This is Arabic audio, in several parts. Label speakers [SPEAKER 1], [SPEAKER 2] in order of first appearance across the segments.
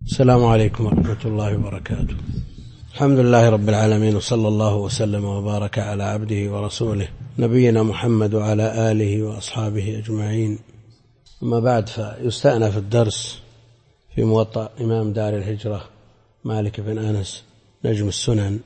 [SPEAKER 1] السلام عليكم ورحمة الله وبركاته. الحمد لله رب العالمين، وصلى الله وسلم وبارك على عبده ورسوله نبينا محمد وعلى آله وأصحابه أجمعين. أما بعد، فيستأنف الدرس في موطأ إمام دار الهجرة مالك بن أنس نجم السنن،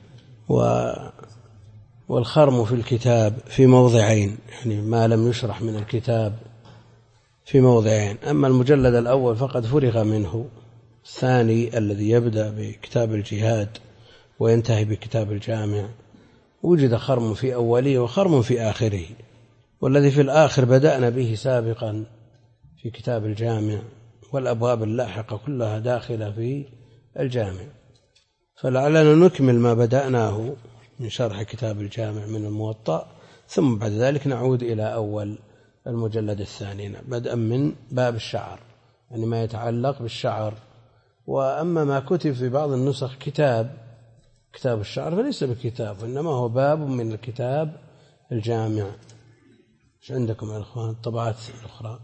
[SPEAKER 1] والخرم في الكتاب في موضعين، يعني ما لم يشرح من الكتاب في موضعين. أما المجلد الأول فقد فرغ منه، الثاني الذي يبدأ بكتاب الجهاد وينتهي بكتاب الجامع وجد خرم في أوله وخرم في آخره، والذي في الآخر بدأنا به سابقا في كتاب الجامع، والأبواب اللاحقة كلها داخلة في الجامع، فلعلنا نكمل ما بدأناه من شرح كتاب الجامع من الموطأ، ثم بعد ذلك نعود إلى أول المجلد الثاني بدءا من باب الشعر، يعني ما يتعلق بالشعر. وأما ما كتب في بعض النسخ كتاب الشعر فليس بكتاب، وإنما هو باب من الكتاب الجامع. ايش عندكم يا اخوان الطبعات الأخرى؟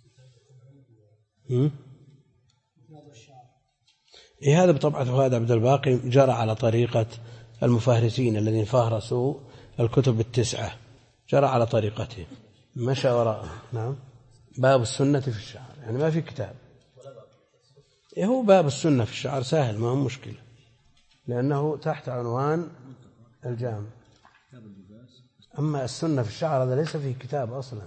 [SPEAKER 1] هذا بطبعة فؤاد عبد الباقي، جرى على طريقة المفهرسين الذين فهرسوا الكتب التسعة، جرى على طريقتهم، مشى وراءه. نعم، باب السنة في الشعر، يعني ما في كتاب. هو باب السنة في الشعر سهل، ما هو مشكلة، لأنه تحت عنوان الجامع. أما السنة في الشعر هذا ليس فيه كتاب أصلا،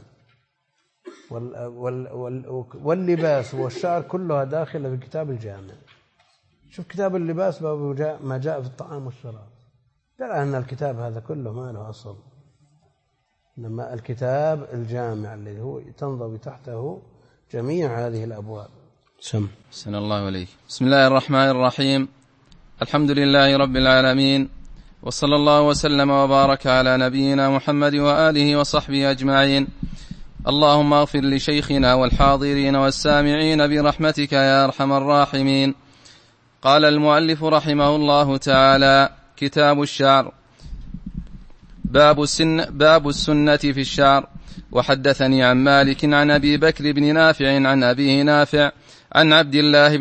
[SPEAKER 1] واللباس والشعر كلها داخلة في كتاب الجامع. شوف كتاب اللباس باب ما جاء في الطعام والشراب، دل أن الكتاب هذا كله ما له أصل، إنما الكتاب الجامع الذي هو تنضوي تحته جميع هذه الأبواب.
[SPEAKER 2] سن الله عليك. بسم الله الرحمن الرحيم. الحمد لله رب العالمين، وصلى الله وسلم وبارك على نبينا محمد وآله وصحبه أجمعين. اللهم اغفر لشيخنا والحاضرين والسامعين برحمتك يا أرحم الراحمين. قال المؤلف رحمه الله تعالى: كتاب الشعر. باب السنة في الشعر. وحدثني عن مالك عن أبي بكر بن نافع عن أبيه نافع عن عبد الله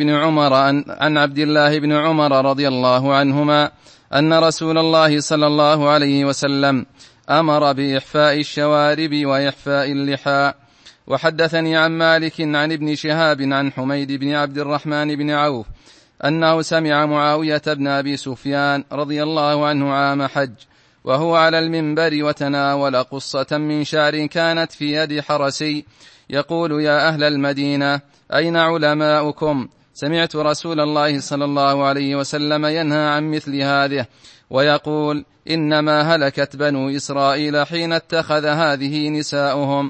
[SPEAKER 2] بن عمر رضي الله عنهما أن رسول الله صلى الله عليه وسلم أمر بإحفاء الشوارب وإحفاء اللحى. وحدثني عن مالك عن ابن شهاب عن حميد بن عبد الرحمن بن عوف أنه سمع معاوية بن أبي سفيان رضي الله عنه عام حج وهو على المنبر وتناول قصة من شعر كانت في يد حرسي يقول: يا أهل المدينة، أين علماؤكم؟ سمعت رسول الله صلى الله عليه وسلم ينهى عن مثل هذه ويقول: إنما هلكت بنو إسرائيل حين اتخذ هذه نساؤهم.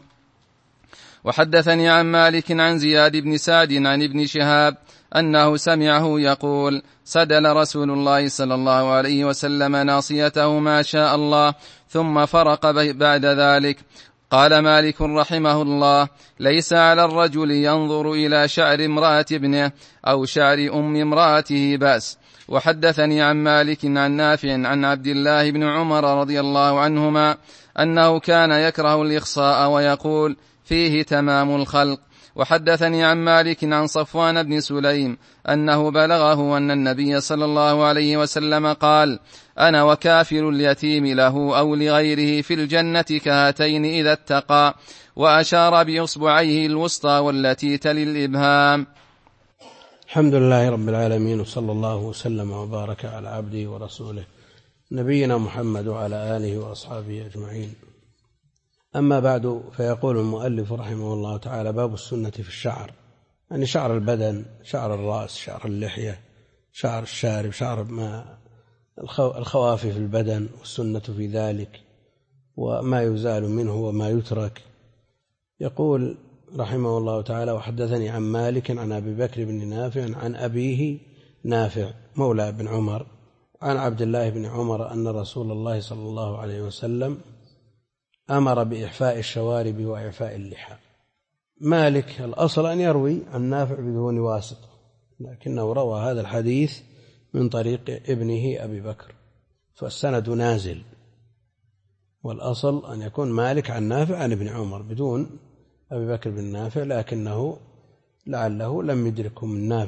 [SPEAKER 2] وحدثني عن مالك عن زياد بن سعد عن ابن شهاب أنه سمعه يقول: سدل رسول الله صلى الله عليه وسلم ناصيته ما شاء الله ثم فرق بعد ذلك. قال مالك رحمه الله: ليس على الرجل ينظر إلى شعر امرأة ابنه أو شعر أم امرأته بأس. وحدثني عن مالك عن نافع عن عبد الله بن عمر رضي الله عنهما أنه كان يكره الإخصاء ويقول: فيه تمام الخلق. وحدثني عن مالك عن صفوان بن سليم أنه بلغه أن النبي صلى الله عليه وسلم قال: أنا وكافل اليتيم له أو لغيره في الجنة كهاتين إذا اتقى، وأشار بإصبعيه الوسطى والتي تلي الإبهام.
[SPEAKER 1] الحمد لله رب العالمين، وصلى الله وسلم وبارك على عبده ورسوله نبينا محمد وعلى آله وأصحابه أجمعين. أما بعد، فيقول المؤلف رحمه الله تعالى: باب السنة في الشعر، يعني شعر البدن، شعر الرأس، شعر اللحية، شعر الشارب، شعر ما الخوافي في البدن، والسنة في ذلك وما يزال منه وما يترك. يقول رحمه الله تعالى: وحدثني عن مالك عن أبي بكر بن نافع عن أبيه نافع مولى بن عمر عن عبد الله بن عمر أن رسول الله صلى الله عليه وسلم أمر بإحفاء الشوارب وإعفاء اللحى. مالك الأصل أن يروي عن نافع بدون واسطة، لكنه روى هذا الحديث من طريق ابنه أبي بكر، فالسند نازل، والأصل أن يكون مالك عن نافع عن ابن عمر بدون أبي بكر بن نافع، لكنه لعله لم يدركه من نافع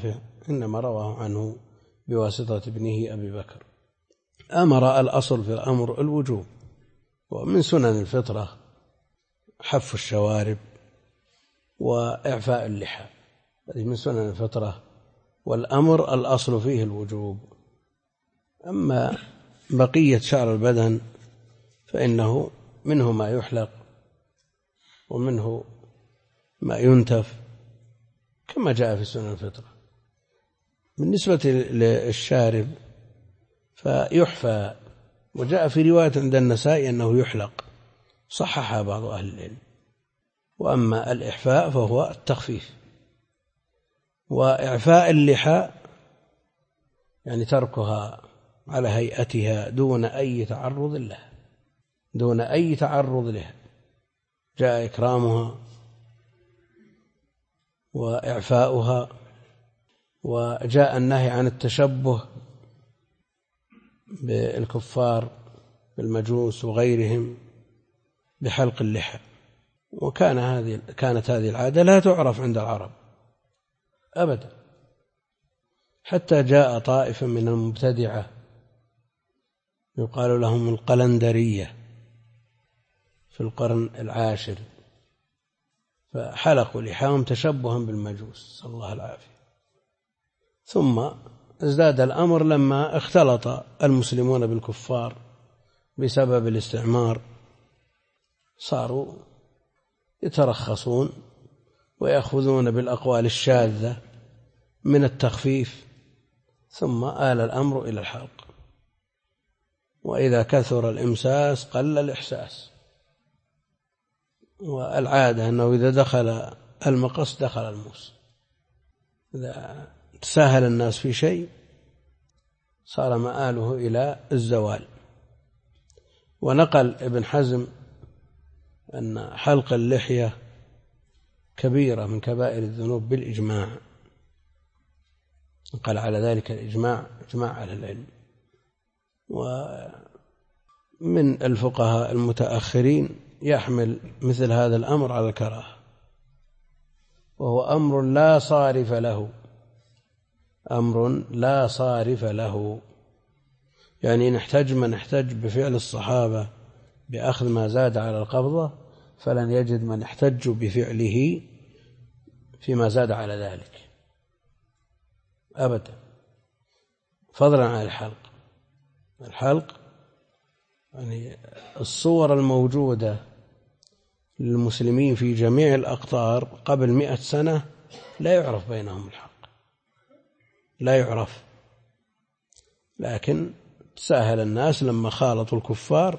[SPEAKER 1] إنما رواه عنه بواسطة ابنه أبي بكر. أمر الأصل في الأمر الوجوب، ومن سنن الفطرة حف الشوارب وإعفاء اللحى، هذه من سنن الفطرة، والأمر الأصل فيه الوجوب. أما بقية شعر البدن فإنه منه ما يحلق ومنه ما ينتف كما جاء في سنن الفطرة. بالنسبة للشارب فيحفى، وجاء في رواية عند النسائي أنه يحلق، صححها بعض أهل العلم. وأما الإحفاء فهو التخفيف. وإعفاء اللحى يعني تركها على هيئتها دون أي تعرض لها، جاء إكرامها وإعفاؤها، وجاء النهي عن التشبه بالكفار بالمجوس وغيرهم بحلق اللحى. كانت هذه العادة لا تعرف عند العرب أبدا، حتى جاء طائفة من المبتدعة يقال لهم القلندرية في القرن العاشر، فحلقوا لحاهم تشبها بالمجوس، صلى الله العافية. ثم ازداد الأمر لما اختلط المسلمون بالكفار بسبب الاستعمار، صاروا يترخصون ويأخذون بالأقوال الشاذة من التخفيف، ثم آل الأمر إلى الحلق. وإذا كثر الإمساس قل الإحساس، والعادة أنه إذا دخل المقص دخل الموس، إذا تساهل الناس في شيء صار مآله إلى الزوال. ونقل ابن حزم أن حلق اللحية كبيرة من كبائر الذنوب بالإجماع، قال على ذلك الإجماع إجماع أهل العلم. ومن الفقهاء المتأخرين يحمل مثل هذا الأمر على الكراهة، وهو أمر لا صارف له، يعني نحتج من احتج بفعل الصحابة بأخذ ما زاد على القبضة، فلن يجد من احتج بفعله فيما زاد على ذلك أبدا، فضلا عن الحلق يعني الصور الموجودة للمسلمين في جميع الأقطار قبل 100 سنة لا يعرف بينهم الحق، لا يعرف، لكن تساهل الناس لما خالطوا الكفار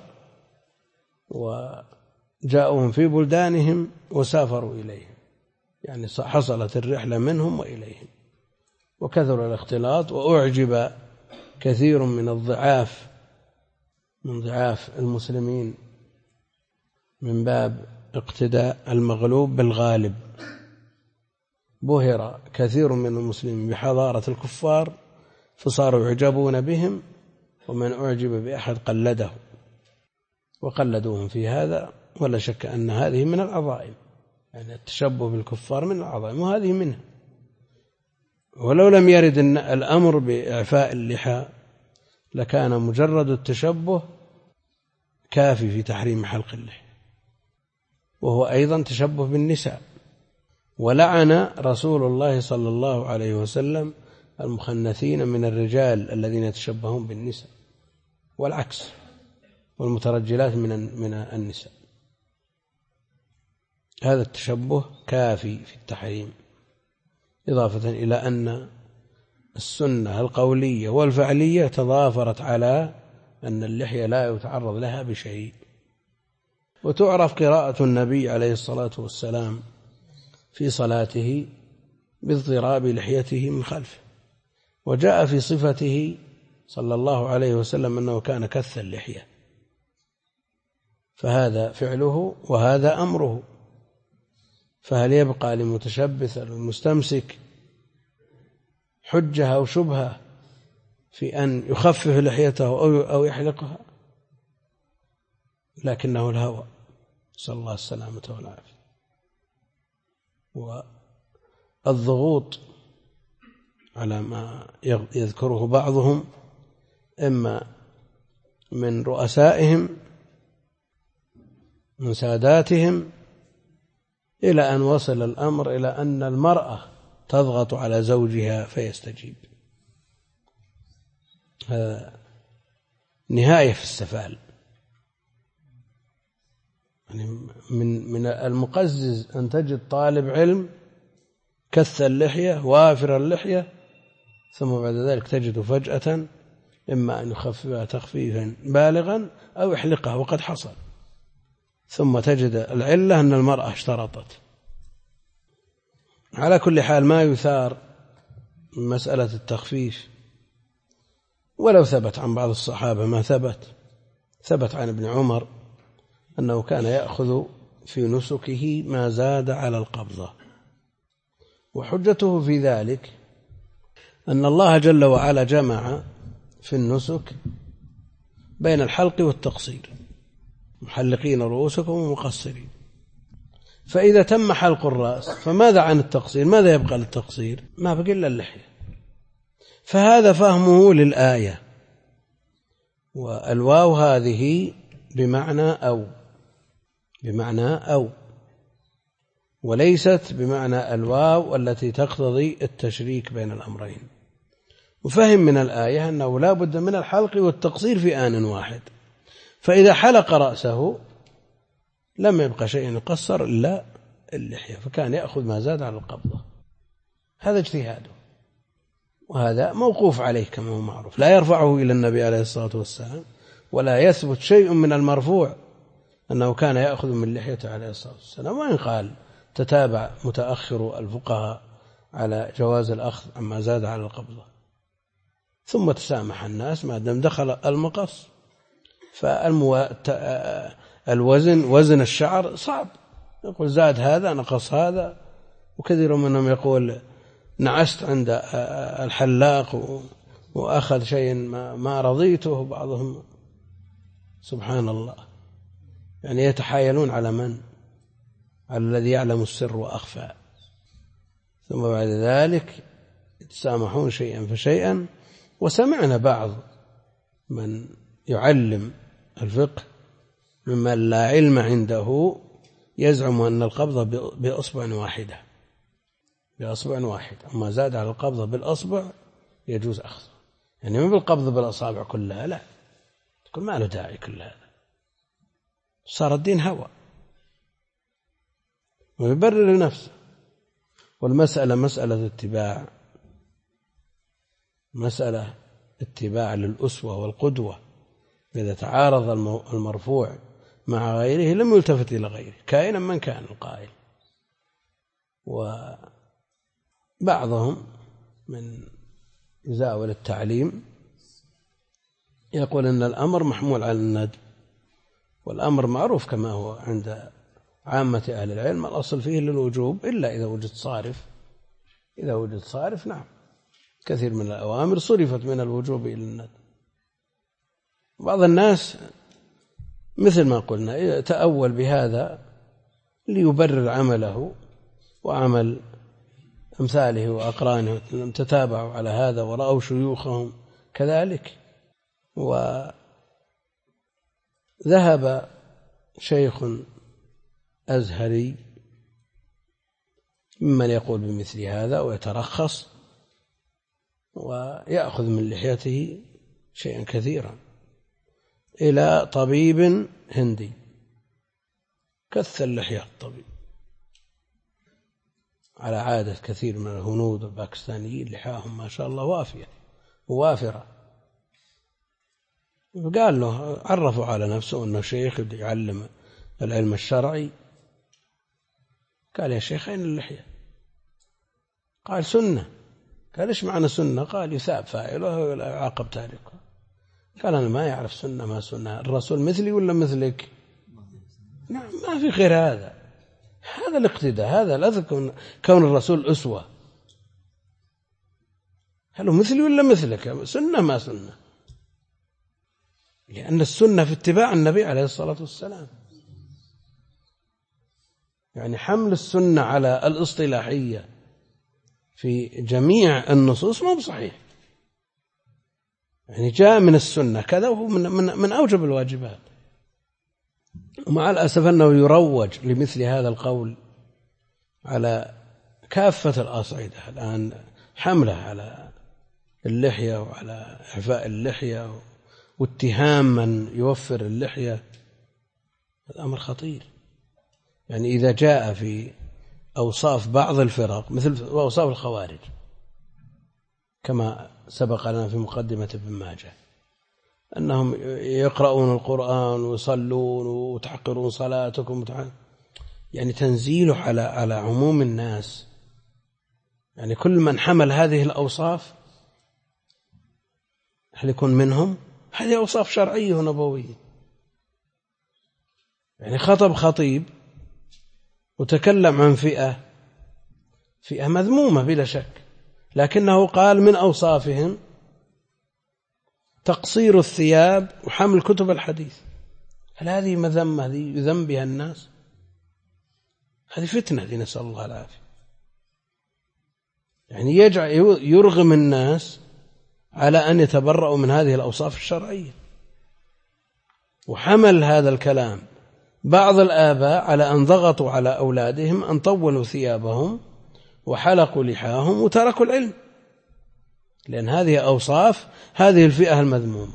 [SPEAKER 1] وجاءوهم في بلدانهم وسافروا إليهم، يعني حصلت الرحلة منهم وإليهم، وكثر الاختلاط، وأعجب كثير من ضعاف المسلمين من باب اقتداء المغلوب بالغالب. بهر كثير من المسلمين بحضارة الكفار فصاروا يعجبون بهم، ومن أعجب بأحد قلده وقلدوهم في هذا. ولا شك أن هذه من العظائم، يعني التشبه بالكفار من العظائم، وهذه منها. ولو لم يرد الأمر بإعفاء اللحى لكان مجرد التشبه كافي في تحريم حلق اللحى، وهو أيضا تشبه بالنساء. ولعن رسول الله صلى الله عليه وسلم المخنثين من الرجال الذين يتشبهون بالنساء، والعكس، والمترجلات من النساء. هذا التشبه كافي في التحريم، إضافة إلى أن السنة القولية والفعلية تضافرت على أن اللحية لا يتعرض لها بشيء. وتعرف قراءة النبي عليه الصلاة والسلام في صلاته باضطراب لحيته من خلفه، وجاء في صفته صلى الله عليه وسلم أنه كان كث اللحية، فهذا فعله وهذا أمره، فهل يبقى لمتشبث المستمسك حجة أو شبهة في أن يخفف لحيته أو يحلقها؟ لكنه الهوى، صلى الله السلامة والعافية. والضغوط على ما يذكره بعضهم إما من رؤسائهم من ساداتهم، إلى أن وصل الأمر إلى أن المرأة تضغط على زوجها فيستجيب. هذا نهاية في السفال. يعني من المقزز أن تجد طالب علم كث اللحية وافر اللحية، ثم بعد ذلك تجد فجأة إما أن يخففها تخفيفا بالغا أو يحلقها، وقد حصل. ثم تجد العلة أن المرأة اشترطت. على كل حال ما يثار من مسألة التخفيف، ولو ثبت عن بعض الصحابة ما ثبت عن ابن عمر أنه كان يأخذ في نسكه ما زاد على القبضة، وحجته في ذلك أن الله جل وعلا جمع في النسك بين الحلق والتقصير، محلقين رؤوسكم ومقصرين. فإذا تم حلق الرأس فماذا عن التقصير؟ ماذا يبقى للتقصير؟ ما بقي إلا اللحية. فهذا فهمه للآية. والواو هذه بمعنى أو وليست بمعنى الواو التي تقتضي التشريك بين الأمرين. وفهم من الآية أنه لا بد من الحلق والتقصير في آن واحد، فإذا حلق رأسه لم يبقى شيء يقصر إلا اللحية، فكان يأخذ ما زاد على القبضة. هذا اجتهاده، وهذا موقوف عليه كما هو معروف، لا يرفعه إلى النبي عليه الصلاة والسلام، ولا يثبت شيء من المرفوع أنه كان يأخذ من لحيته عليه الصلاة والسلام. وإن قال تتابع متأخر الفقهاء على جواز الأخذ عما زاد على القبضة، ثم تسامح الناس ما دام دخل المقص. فالوزن وزن الشعر صعب، يقول زاد هذا نقص هذا، وكثير منهم يقول نعست عند الحلاق وأخذ شيء ما رضيته. بعضهم سبحان الله يعني يتحايلون على من؟ على الذي يعلم السر وأخفى. ثم بعد ذلك يتسامحون شيئا فشيئا. وسمعنا بعض من يعلم الفقه ممن لا علم عنده يزعم أن القبضة بأصبع واحدة، أما زاد على القبضة بالأصبع يجوز أخذه، يعني ما بالقبض بالأصابع كلها، لا، تقول ما له داعي كل هذا، صار الدين هوى ويبرر لنفسه. والمسألة مسألة اتباع للأسوة والقدوة. إذا تعارض المرفوع مع غيره لم يلتفت إلى غيره كائنا من كان القائل. وبعضهم من يزاول التعليم يقول أن الأمر محمول على الندب، والأمر معروف كما هو عند عامة أهل العلم، الأصل فيه للوجوب إلا إذا وجد صارف. نعم، كثير من الأوامر صرفت من الوجوب إلى الندب. بعض الناس مثل ما قلنا تأول بهذا ليبرر عمله وعمل أمثاله وأقرانه، تتابعوا على هذا ورأوا شيوخهم كذلك. وذهب شيخ أزهري ممن يقول بمثل هذا ويترخص ويأخذ من لحيته شيئا كثيرا إلى طبيب هندي كث اللحية الطبيب، على عادة كثير من الهنود والباكستانيين لحاهم ما شاء الله وافرة. قال له، عرفوا على نفسه أنه شيخ يعلم العلم الشرعي. قال يا شيخ أين اللحية؟ قال سنة. قال إيش معنى سنة؟ قال يثاب فاعله ولا يعاقب تاركه. قال أنا ما يعرف سنة ما سنة، الرسول مثلي ولا مثلك؟ نعم، ما في غير هذا الاقتداء، هذا لا كون الرسول أسوة. هل هو مثلي ولا مثلك؟ سنة ما سنة، لأن السنة في اتباع النبي عليه الصلاة والسلام. يعني حمل السنة على الاصطلاحية في جميع النصوص ما بصحيح، يعني جاء من السنة كذا وهو من أوجب الواجبات. ومع الأسف أنه يروج لمثل هذا القول على كافة الأصعدة الآن، حملة على اللحية وعلى إعفاء اللحية واتهام من يوفر اللحية. الأمر خطير. يعني إذا جاء في أوصاف بعض الفرق مثل أوصاف الخوارج كما سبق لنا في مقدمة ابن ماجه أنهم يقرؤون القرآن ويصلون وتحقرون صلاتكم، يعني تنزيله على عموم الناس. يعني كل من حمل هذه الأوصاف هل يكون منهم؟ هذه أوصاف شرعية ونبوية. يعني خطب خطيب وتكلم عن فئة مذمومة بلا شك، لكنه قال من أوصافهم تقصير الثياب وحمل كتب الحديث. هل هذه مذمة هذه يذم بها الناس؟ هذه فتنة، هذه نسأل الله العافية. يعني يرغم الناس على أن يتبرؤوا من هذه الأوصاف الشرعية. وحمل هذا الكلام بعض الآباء على أن ضغطوا على أولادهم أن طولوا ثيابهم وحلقوا لحاهم وتركوا العلم، لأن هذه أوصاف هذه الفئة المذمومة.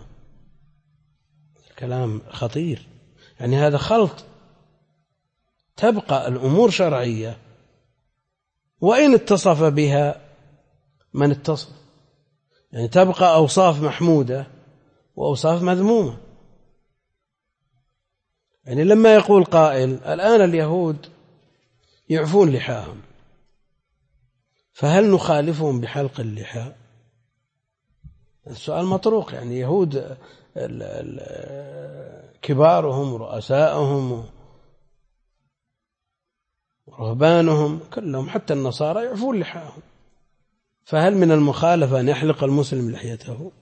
[SPEAKER 1] الكلام خطير. يعني هذا خلط. تبقى الأمور شرعية وإن اتصف بها من اتصف، يعني تبقى أوصاف محمودة وأوصاف مذمومة. يعني لما يقول قائل الآن اليهود يعفون لحاهم، فهل نخالفهم بحلق اللحى؟ السؤال مطروق. يعني يهود كبارهم ورؤسائهم ورهبانهم كلهم حتى النصارى يعفون لحاهم، فهل من المخالفة أن يحلق المسلم لحيته؟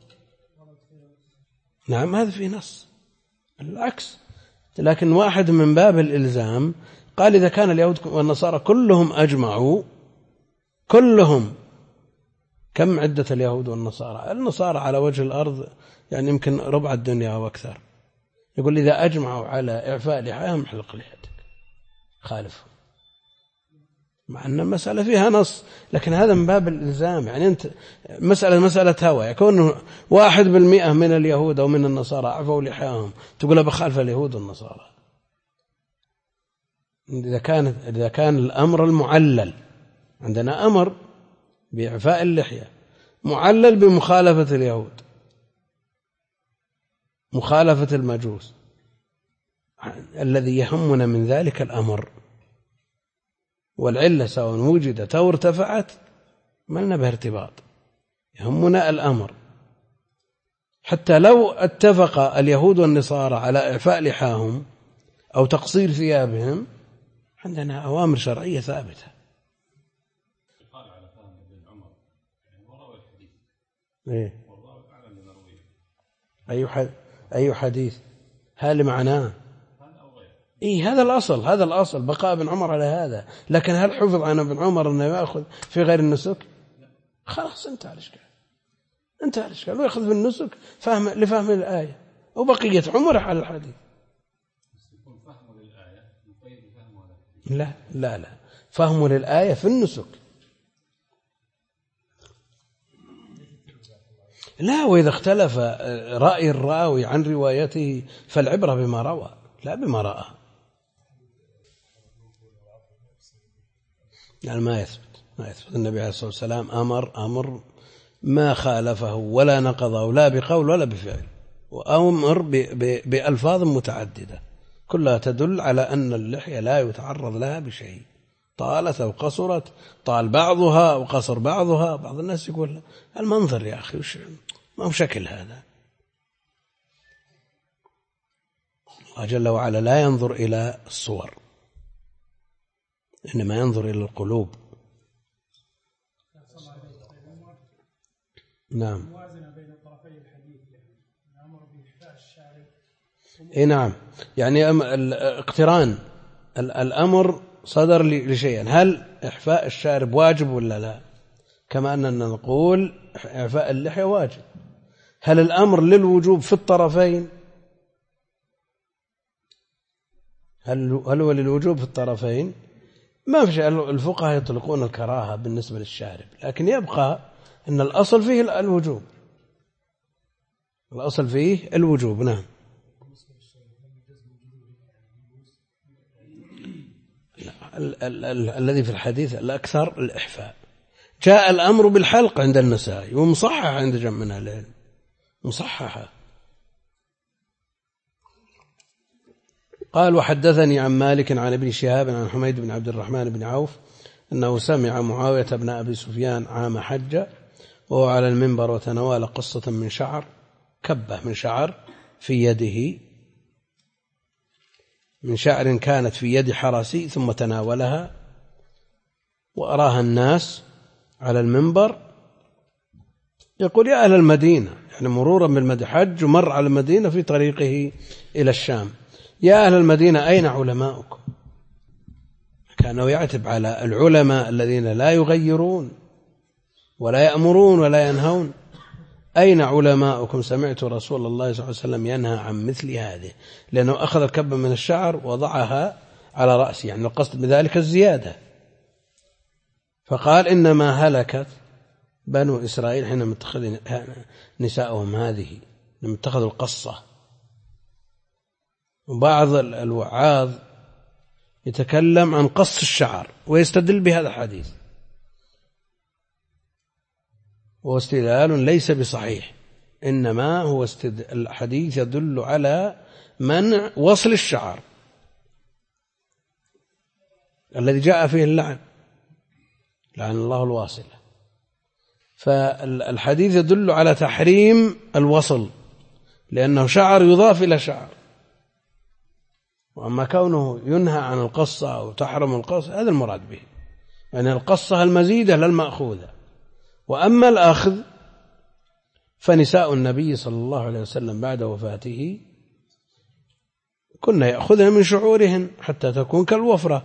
[SPEAKER 1] نعم، هذا في نص العكس. لكن واحد من باب الإلزام قال إذا كان اليهود والنصارى كلهم أجمعوا، كلهم، كم عدة اليهود والنصارى؟ النصارى على وجه الأرض يعني يمكن ربع الدنيا وأكثر. يقول إذا أجمعوا على إعفاء لحاهم حلق لحيتك، خالفهم، مع أن المسألة فيها نص، لكن هذا من باب الإلزام. يعني أنت مسألة هوى، يكون 1% من اليهود أو من النصارى عفوا لحاهم تقول بخالف اليهود والنصارى. إذا كان الأمر المعلل، عندنا أمر بإعفاء اللحية معلل بمخالفة اليهود، مخالفة المجوس، الذي يهمنا من ذلك الأمر، والعلة سواء وجدت أو ارتفعت ما لنا بها ارتباط، يهمنا الأمر. حتى لو اتفق اليهود والنصارى على إعفاء لحاهم أو تقصير ثيابهم، عندنا أوامر شرعية ثابتة. إيه؟ أي حديث؟ هل معناه؟ إيه، هذا الأصل بقاء ابن عمر على هذا. لكن هل حفظ عن ابن عمر أنه يأخذ في غير النسك؟ خلاص انتهى الإشكال، ويأخذ في النسك لفهم الآية وبقية عمره على الحديث. لا فهمه للآية في النسك. لا، وإذا اختلف رأي الراوي عن روايته فالعبرة بما روى لا بما رأى. يعني ما يثبت النبي عليه الصلاة والسلام أمر ما خالفه ولا نقضه لا بقول ولا بفعل، وأمر بألفاظ متعددة كلها تدل على أن اللحية لا يتعرض لها بشيء، طالت أو قصرت، طال بعضها وقصر بعضها. بعض الناس يقول المنظر يا أخي ما هو شكل هذا. الله جل وعلا لا ينظر إلى الصور، إنما ينظر إلى القلوب. نعم. إيه نعم، يعني اقتران الأمر صدر لشيئا، هل إحفاء الشارب واجب ولا لا؟ كما أننا نقول إعفاء اللحية واجب. هل الأمر للوجوب في الطرفين؟ هل هو للوجوب في الطرفين؟ ما في شيء. الفقهاء يطلقون الكراهة بالنسبة للشارب، لكن يبقى أن الأصل فيه الوجوب. الأصل فيه الوجوب. نعم. الذي في الحديث الأكثر الإحفاء. جاء الأمر بالحلق عند النسائي ومصحح عند جمع من أهل العلم، مصححة. قال وحدثني عن مالك عن ابن شهاب عن حميد بن عبد الرحمن بن عوف أنه سمع معاوية بن أبي سفيان عام حجة وهو على المنبر وتناول قصة من شعر، كبة من شعر في يده، من شعر كانت في يد حرسي، ثم تناولها وأراها الناس على المنبر يقول يا أهل المدينة، يعني مرورا بالمدينة، حج ومر على المدينة في طريقه إلى الشام، يا أهل المدينة أين علماؤكم؟ كانوا يعتب على العلماء الذين لا يغيرون ولا يأمرون ولا ينهون. أين علماؤكم؟ سمعت رسول الله صلى الله عليه وسلم ينهى عن مثل هذه، لأنه أخذ الكبة من الشعر وضعها على رأسه، يعني القصد بذلك الزيادة. فقال إنما هلكت بنو إسرائيل حينما اتخذ نساءهم هذه، لما اتخذوا القصة. وبعض الوعاظ يتكلم عن قص الشعر ويستدل بهذا الحديث، وهو استدلال ليس بصحيح، إنما هو الحديث يدل على منع وصل الشعر الذي جاء فيه اللعن، لعن الله الواصلة. فالحديث يدل على تحريم الوصل لأنه شعر يضاف إلى شعر. وأما كونه ينهى عن القصة أو تحرم القصة هذا المراد به، يعني القصة المزيدة للمأخوذة. وأما الأخذ فنساء النبي صلى الله عليه وسلم بعد وفاته كنا يأخذن من شعورهن حتى تكون كالوفرة.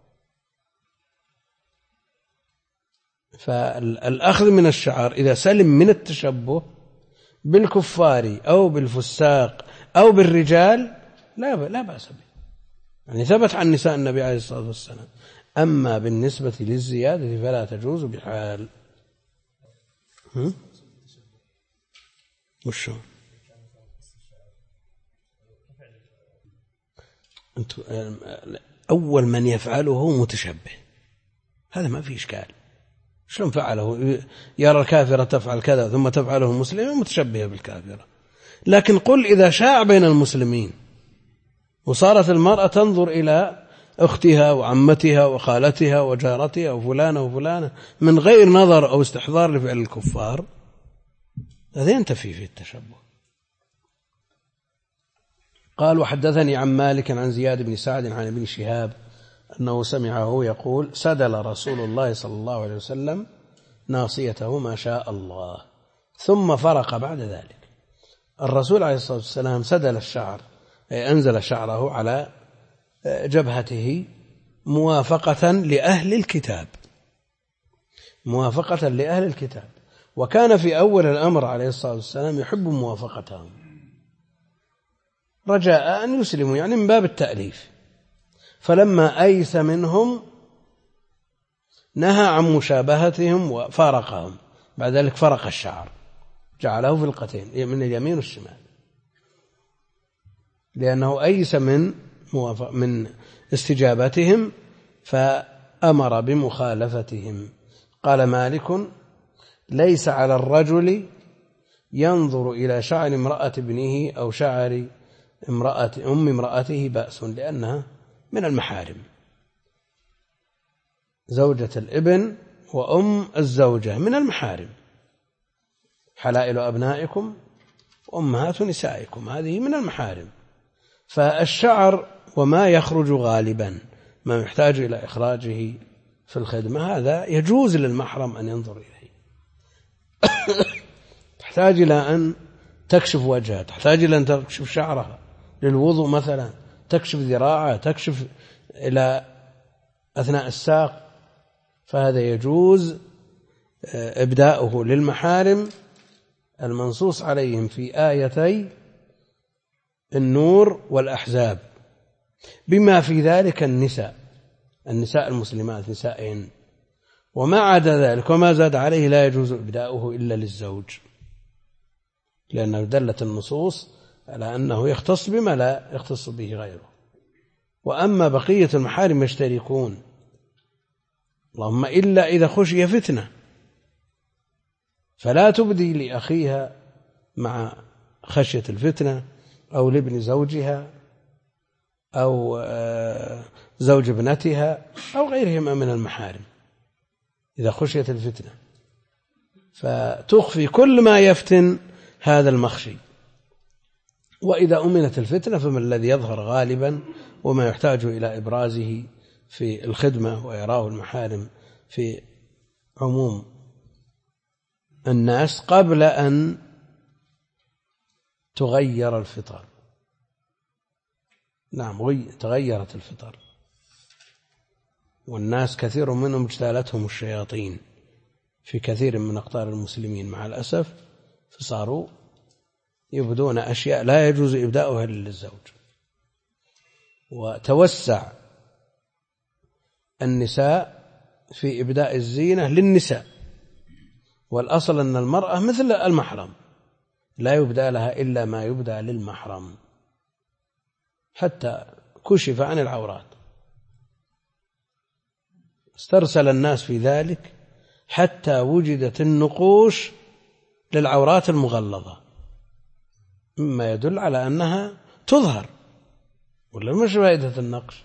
[SPEAKER 1] فالأخذ من الشعر إذا سلم من التشبه بالكفار أو بالفساق أو بالرجال لا بأس به، يعني ثبت عن نساء النبي عليه الصلاة والسلام. أما بالنسبة للزيادة فلا تجوز بحال. وشو أول من يفعله متشبه، هذا ما فيه إشكال. شلون فعله؟ يرى الكافرة تفعل كذا ثم تفعله المسلم، متشبه بالكافرة. لكن قل إذا شاع بين المسلمين وصارت المرأة تنظر إلى أختها وعمتها وخالتها وجارتها وفلانة وفلانة من غير نظر أو استحضار لفعل الكفار، هذا ينتفي فيه التشبه. قال وحدثني عن مالك عن زياد بن سعد عن ابن شهاب أنه سمعه يقول سدل رسول الله صلى الله عليه وسلم ناصيته ما شاء الله ثم فرق بعد ذلك. الرسول عليه الصلاة والسلام سدل الشعر، أي أنزل شعره على جبهته موافقة لأهل الكتاب، موافقة لأهل الكتاب. وكان في أول الأمر عليه الصلاة والسلام يحب موافقتهم رجاء أن يسلموا، يعني من باب التأليف. فلما أيس منهم نهى عن مشابهتهم وفارقهم، بعد ذلك فرق الشعر جعله فلقتين من اليمين والشمال، لأنه أيس من استجابتهم فأمر بمخالفتهم. قال مالك ليس على الرجل ينظر إلى شعر امرأة ابنه أو شعر امرأته بأس، لأنها من المحارم، زوجة الابن وأم الزوجة من المحارم، حلائل أبنائكم وأمهات نسائكم، هذه من المحارم. فالشعر وما يخرج غالبا ما يحتاج إلى إخراجه في الخدمة هذا يجوز للمحرم أن ينظر إليه. تحتاج إلى أن تكشف وجهها، تحتاج إلى أن تكشف شعرها للوضوء مثلا، تكشف ذراعها، تكشف إلى أثناء الساق، فهذا يجوز إبداؤه للمحارم المنصوص عليهم في آيتي النور والأحزاب، بما في ذلك النساء المسلمات نسائهن، وما عدا ذلك وما زاد عليه لا يجوز إبداؤه إلا للزوج، لأنه دلت النصوص على أنه يختص بما لا يختص به غيره. وأما بقية المحارم يشتركون، اللهم إلا إذا خشي فتنة، فلا تبدي لأخيها مع خشية الفتنة، أو لابن زوجها، أو زوج ابنتها، أو غيرهما من المحارم إذا خشيت الفتنة، فتخفي كل ما يفتن هذا المخشي. وإذا أمنت الفتنة فما الذي يظهر غالبا وما يحتاج إلى إبرازه في الخدمة ويراه المحارم في عموم الناس قبل أن تغير الفطر. نعم، تغيرت الفطر، والناس كثير منهم اجتالتهم الشياطين في كثير من أقطار المسلمين مع الأسف، فصاروا يبدون أشياء لا يجوز إبداؤها للزوج. وتوسع النساء في إبداء الزينة للنساء، والأصل أن المرأة مثل المحرم لا يبدأ لها إلا ما يبدأ للمحرم حتى كشف عن العورات. استرسل الناس في ذلك حتى وجدت النقوش للعورات المغلظة، مما يدل على أنها تظهر، ولا مش فائدة النقش؟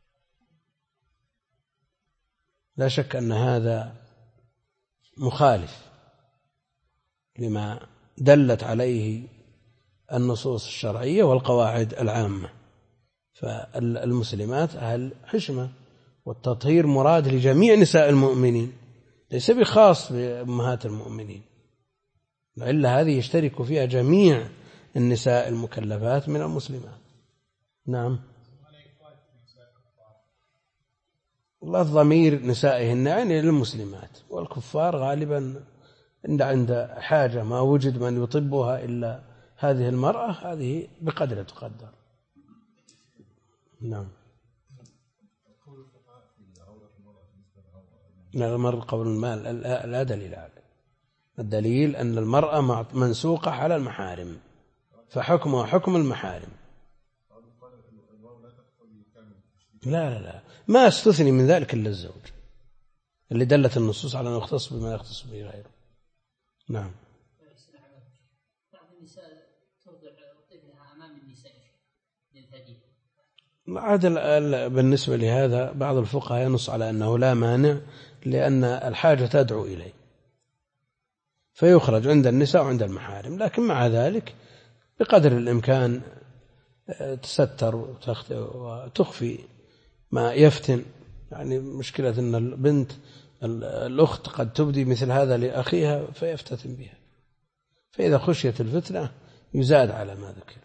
[SPEAKER 1] لا شك أن هذا مخالف لما دلت عليه النصوص الشرعية والقواعد العامة. فالمسلمات أهل حشمة، والتطهير مراد لجميع نساء المؤمنين، ليس بخاص بأمهات المؤمنين، إلا هذه يشترك فيها جميع النساء المكلفات من المسلمات. نعم، الله الضمير نسائهن يعني للمسلمات، والكفار غالبا عند حاجة ما وجد من يطبها إلا هذه المرأة، هذه بقدر تقدر. نعم، المرء قبل المال لا دليل عليه، الدليل أن المرأة منسوقة على المحارم، فحكمها حكم المحارم. لا ما استثني من ذلك إلا الزوج، اللي دلت النصوص على أنه يختص بما يختص به غيره. نعم.
[SPEAKER 3] بعض النساء ترضع طفلها أمام النساء للهدي.
[SPEAKER 1] عاد بالنسبة لهذا بعض الفقهاء ينص على أنه لا مانع، لأن الحاجة تدعو إليه، فيخرج عند النساء وعند المحارم، لكن مع ذلك بقدر الإمكان تستر وتخفي ما يفتن. يعني مشكلة أن البنت الأخت قد تبدي مثل هذا لأخيها فيفتتن بها، فإذا خشيت الفتنة يزاد على ما ذكر.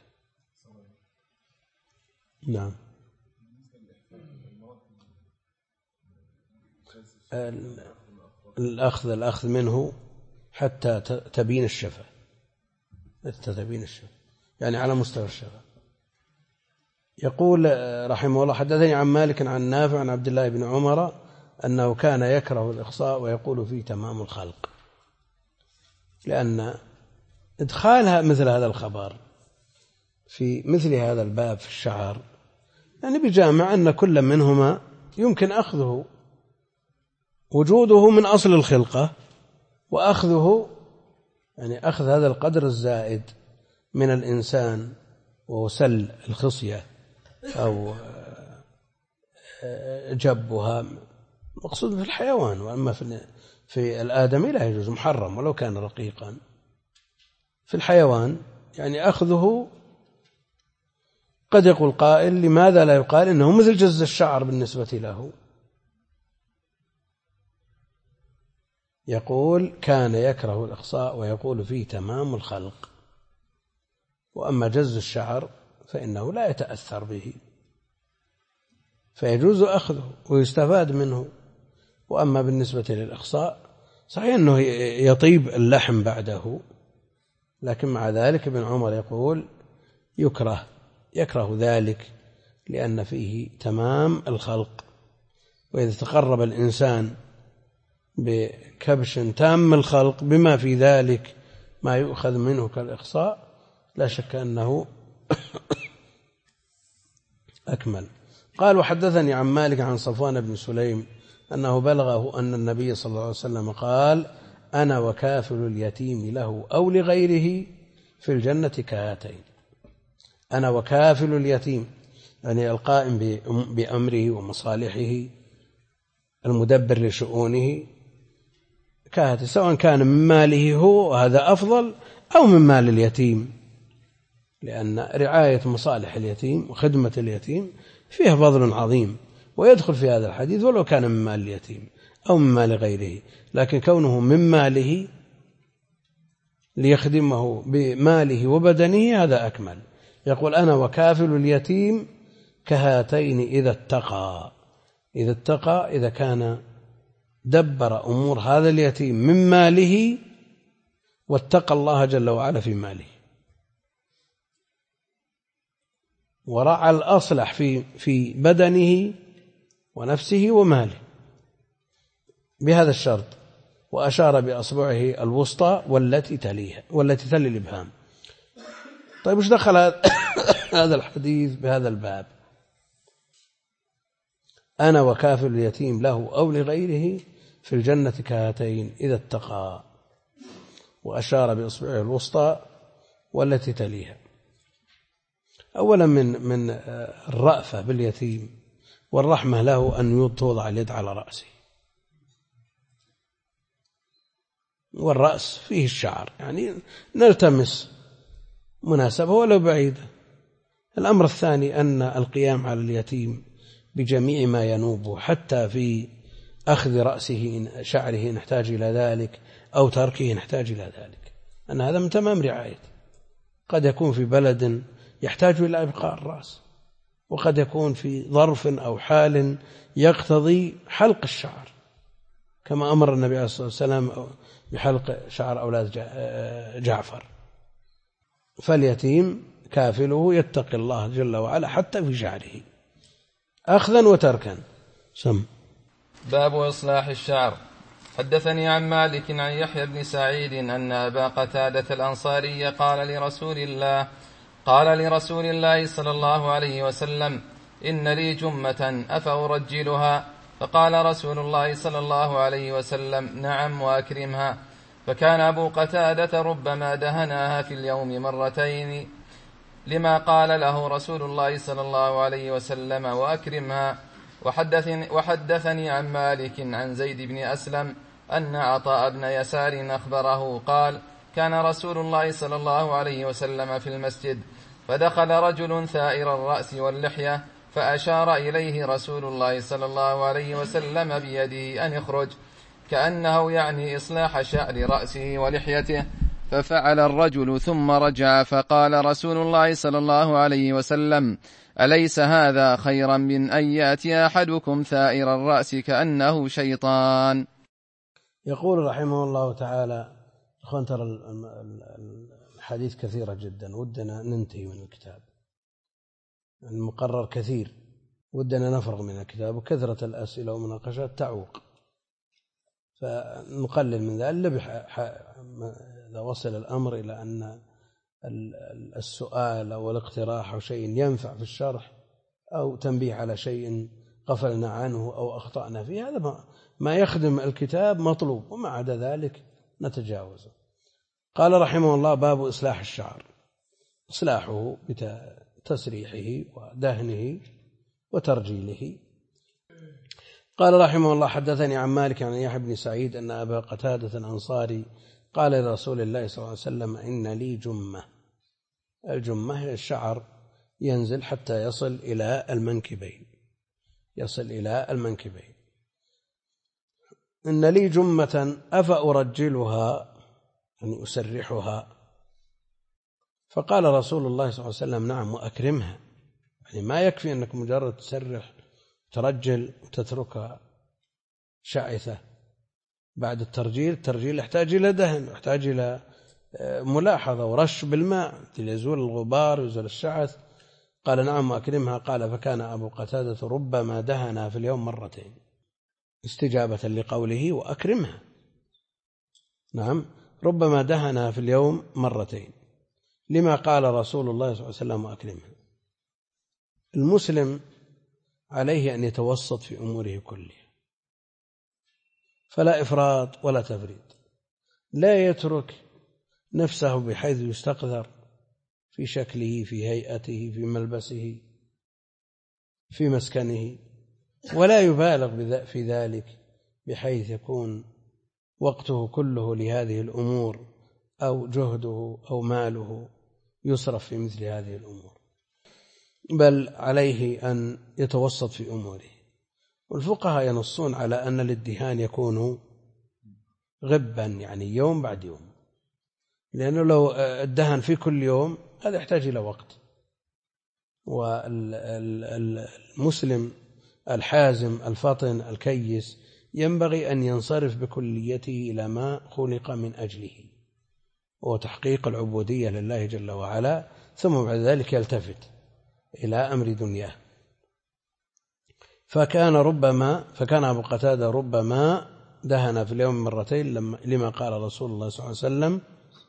[SPEAKER 1] نعم. الأخذ منه حتى تبين الشفة، يعني على مستوى الشفة. يقول رحمه الله: حدثني عن مالك عن نافع عن عبد الله بن عمر أنه كان يكره الإخصاء ويقول فيه تمام الخلق، لأن إدخالها مثل هذا الخبر في مثل هذا الباب في الشعر يعني بجامع أن كل منهما يمكن أخذه، وجوده من أصل الخلقة، وأخذه يعني أخذ هذا القدر الزائد من الإنسان وهو سل الخصية أو جبها، مقصود في الحيوان، وأما في الآدمي لا يجوز، محرم ولو كان رقيقا. في الحيوان يعني أخذه، قد يقول قائل: لماذا لا يقال إنه مثل جز الشعر بالنسبة له؟ يقول: كان يكره الإخصاء ويقول فيه تمام الخلق، وأما جز الشعر فإنه لا يتأثر به، فيجوز أخذه ويستفاد منه. وأما بالنسبة للإخصاء صحيح أنه يطيب اللحم بعده، لكن مع ذلك ابن عمر يقول يكره ذلك لأن فيه تمام الخلق، وإذا تقرب الإنسان بكبش تام الخلق بما في ذلك ما يؤخذ منه كالإقصاء لا شك أنه أكمل. قال وحدثني عن مالك عن صفوان بن سليم أنه بلغه أن النبي صلى الله عليه وسلم قال أنا وكافل اليتيم له أو لغيره في الجنة كهاتين. أنا وكافل اليتيم يعني القائم بأمره ومصالحه المدبر لشؤونه كهاتين، سواء كان من ماله هو وهذا أفضل أو من مال اليتيم، لأن رعاية مصالح اليتيم وخدمة اليتيم فيها فضل عظيم، ويدخل في هذا الحديث ولو كان من مال اليتيم أو من مال غيره، لكن كونه من ماله ليخدمه بماله وبدنه هذا أكمل. يقول أنا وكافل اليتيم كهاتين إذا اتقى إذا كان دبر أمور هذا اليتيم من ماله واتقى الله جل وعلا في ماله ورعى الأصلح في بدنه ونفسه وماله بهذا الشرط، وأشار بأصبعه الوسطى والتي تليها والتي تلي الإبهام. طيب وش دخل هذا الحديث بهذا الباب؟ أنا وكافل اليتيم له أو لغيره في الجنة كهاتين إذا اتقى، وأشار بأصبعه الوسطى والتي تليها. أولا من الرأفة باليتيم والرحمة له أن توضع اليد على رأسه، والرأس فيه الشعر يعني نلتمس مناسبة ولو بعيدة. الأمر الثاني أن القيام على اليتيم بجميع ما ينوبه حتى في أخذ رأسه شعره نحتاج إلى ذلك أو تركه نحتاج إلى ذلك، أن هذا من تمام رعايته. قد يكون في بلد يحتاج إلى إبقاء الرأس، وقد يكون في ظرف أو حال يقتضي حلق الشعر كما أمر النبي عليه الصلاة والسلام بحلق شعر أولاد جعفر. فاليتيم كافله يتقي الله جل وعلا حتى في شعره أخذا وتركا.
[SPEAKER 2] باب إصلاح الشعر. حدثني عن مالك عن يحيى بن سعيد أن أبا قتادة الأنصاري قال لرسول الله صلى الله عليه وسلم إن لي جمة أفأرجلها؟ فقال رسول الله صلى الله عليه وسلم نعم وأكرمها. فكان أبو قتادة ربما دهناها في اليوم مرتين لما قال له رسول الله صلى الله عليه وسلم وأكرمها. وحدثني عن مالك عن زيد بن أسلم أن عطاء بن يسار أخبره قال كان رسول الله صلى الله عليه وسلم في المسجد فدخل رجل ثائر الرأس واللحية فأشار إليه رسول الله صلى الله عليه وسلم بيده أن يخرج كأنه يعني إصلاح شعر رأسه ولحيته، ففعل الرجل ثم رجع فقال رسول الله صلى الله عليه وسلم أليس هذا خيرا من أن يأتي أحدكم ثائر الرأس كأنه شيطان؟
[SPEAKER 1] يقول رحمه الله تعالى أخوان ترى الحديث كثيرة جدا، ودنا ننتهي من الكتاب، المقرر كثير، ودنا نفرغ من الكتاب، وكثرة الأسئلة ومناقشات تعوق، فنقلل من ذلك إذا وصل الأمر إلى أن السؤال أو الاقتراح أو شيء ينفع في الشرح أو تنبيه على شيء غفلنا عنه أو أخطأنا فيه، هذا ما يخدم الكتاب مطلوب، وما عدا ذلك نتجاوزه. قال رحمه الله باب إصلاح الشعر، إصلاحه بتسريحه ودهنه وترجيله. قال رحمه الله حدثني عن مالك عن يحيى بن سعيد أن أبا قتادة الأنصاري قال لرسول الله صلى الله عليه وسلم إن لي جمة. الجمة هي الشعر ينزل حتى يصل إلى المنكبين، إن لي جمة أفأرجلها يعني أسرحها؟ فقال رسول الله صلى الله عليه وسلم نعم وأكرمها، يعني ما يكفي أنك مجرد تسرح ترجل وتتركها شائثة، بعد الترجيل يحتاج إلى دهن، يحتاج إلى ملاحظة ورش بالماء ليزول الغبار ويزول الشعث. قال نعم وأكرمها. قال فكان أبو قتادة ربما دهنها في اليوم مرتين استجابة لقوله وأكرمها. نعم، ربما دهنها في اليوم مرتين لما قال رسول الله صلى الله عليه وسلم وأكرمها. المسلم عليه أن يتوسط في أموره كلها، فلا إفراط ولا تفريط، لا يترك نفسه بحيث يستقذر في شكله، في هيئته، في ملبسه، في مسكنه، ولا يبالغ في ذلك بحيث يكون وقته كله لهذه الأمور أو جهده أو ماله يصرف في مثل هذه الأمور، بل عليه أن يتوسط في أموره. والفقهاء ينصون على أن الادهان يكون غبا، يعني يوم بعد يوم، لأنه لو ادهن في كل يوم هذا يحتاج إلى وقت. والمسلم الحازم الفطن الكيس ينبغي أن ينصرف بكليته إلى ما خلق من أجله، وهو تحقيق العبودية لله جل وعلا، ثم بعد ذلك يلتفت إلى أمر دنياه. فكان أبو قتادة ربما دهن في اليوم مرتين لما قال رسول الله صلى الله عليه وسلم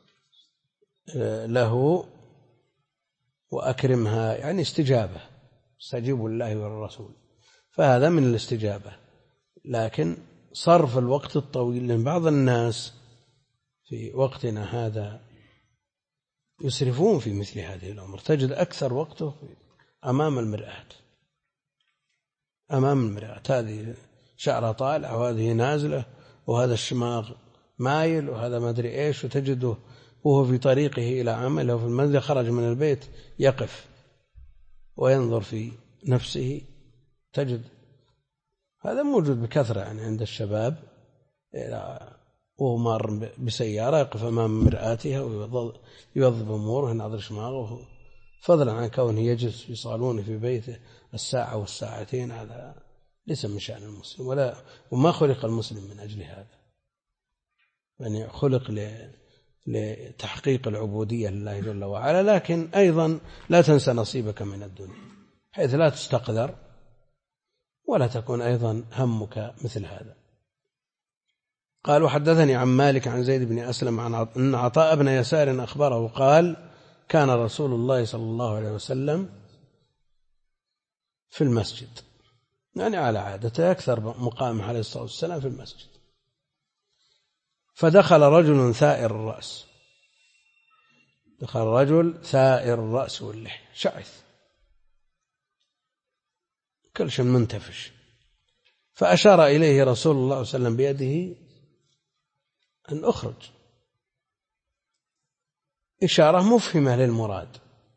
[SPEAKER 1] له وأكرمها، يعني استجابة، استجيبوا لله والرسول، فهذا من الاستجابة. لكن صرف الوقت الطويل، لأن بعض الناس في وقتنا هذا يسرفون في مثل هذه الأمور، تجد أكثر وقته أمام المرآة، هذه شعرها طالع وهذه نازلة وهذا الشماغ مايل وهذا ما أدري إيش، وتجده وهو في طريقه إلى عمله وفي المنزل خرج من البيت يقف وينظر في نفسه. تجد هذا موجود بكثرة يعني عند الشباب، وهو مار بسيارة يقف أمام مرآتها ويوظف أموره، ينظر شماغه، فضلا عن كونه يجلس في صالونه في بيته الساعة والساعتين. هذا ليس من شأن المسلم، وما خلق المسلم من أجل هذا، يعني خلق لتحقيق العبودية لله جل وعلا. لكن أيضا لا تنسى نصيبك من الدنيا، حيث لا تستقذر ولا تكون أيضا همك مثل هذا. قال وحدثني عن مالك عن زيد بن أسلم أن عطاء بن يسار أخبره قال كان رسول الله صلى الله عليه وسلم في المسجد، يعني على عادته أكثر مقام عليه الصلاة والسلام في المسجد، فدخل رجل ثائر الرأس، واللحية شعث كل شيء منتفش، فأشار إليه رسول الله صلى الله عليه وسلم بيده أن أخرج، إشارة مفهمة للمراد،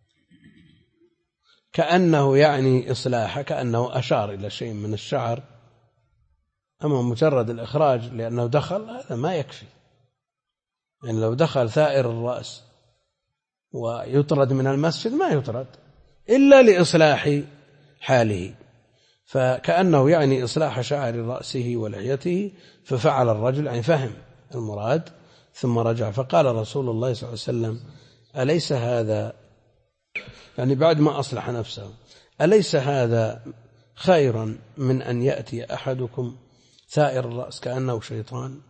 [SPEAKER 1] كأنه يعني إصلاحه، كأنه أشار إلى شيء من الشعر. أما مجرد الإخراج لأنه دخل هذا ما يكفي، يعني لو دخل ثائر الرأس ويطرد من المسجد ما يطرد إلا لإصلاح حاله، فكأنه يعني إصلاح شعر رأسه ولحيته، ففعل الرجل يعني فهم المراد ثم رجع، فقال رسول الله صلى الله عليه وسلم أليس هذا، يعني بعد ما أصلح نفسه، أليس هذا خيرا من أن يأتي أحدكم ثائر الرأس كأنه شيطان،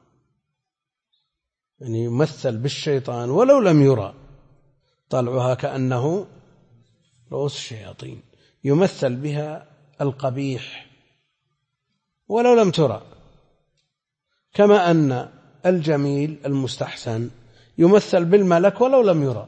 [SPEAKER 1] يعني يمثل بالشيطان ولو لم يرى، طلعها كأنه رؤوس الشياطين، يمثل بها القبيح ولو لم ترى، كما أن الجميل المستحسن يمثل بالملك ولو لم يرى.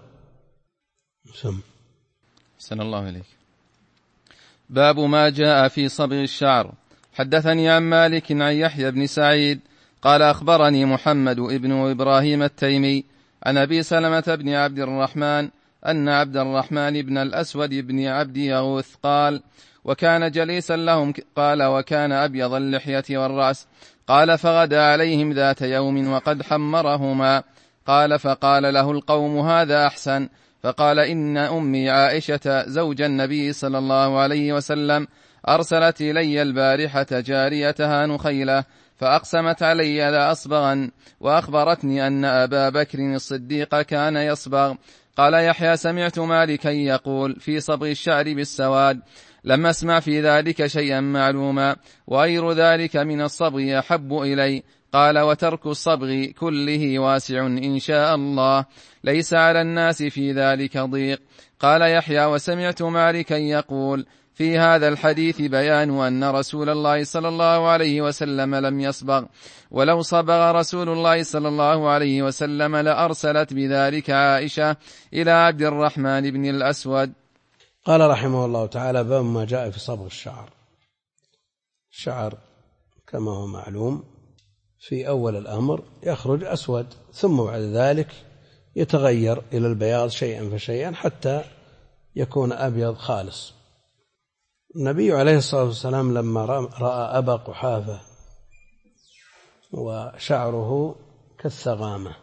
[SPEAKER 2] أحسن الله إليك. باب ما جاء في صبغ الشعر. حدثني عن مالك عن يحيى بن سعيد قال أخبرني محمد ابن إبراهيم التيمي عن أبي سلمة بن عبد الرحمن أن عبد الرحمن بن الأسود بن عبد يغوث قال وكان جليسا لهم، قال وكان أبيض اللحية والرأس، قال فغدا عليهم ذات يوم وقد حمرهما، قال فقال له القوم هذا أحسن، فقال إن أمي عائشة زوج النبي صلى الله عليه وسلم أرسلت إلي البارحة جاريتها نخيلة فأقسمت علي لا أصبغن، وأخبرتني أن أبا بكر الصديق كان يصبغ. قال يحيى: سمعت مالكا يقول في صبغ الشعر بالسواد، لم أسمع في ذلك شيئا معلوما، وغير ذلك من الصبغ أحب إلي. قال: وترك الصبغ كله واسع إن شاء الله، ليس على الناس في ذلك ضيق. قال يحيى: وسمعت مالكا يقول في هذا الحديث بيان أن رسول الله صلى الله عليه وسلم لم يصبغ، ولو صبغ رسول الله صلى الله عليه وسلم لأرسلت بذلك عائشة إلى عبد الرحمن بن الأسود.
[SPEAKER 1] قال رحمه الله تعالى: باب ما جاء في صبغ الشعر. الشعر كما هو معلوم في أول الأمر يخرج أسود، ثم بعد ذلك يتغير إلى البياض شيئا فشيئا حتى يكون أبيض خالص. النبي عليه الصلاة والسلام لما رأى أبا قحافة وشعره كالثغامة،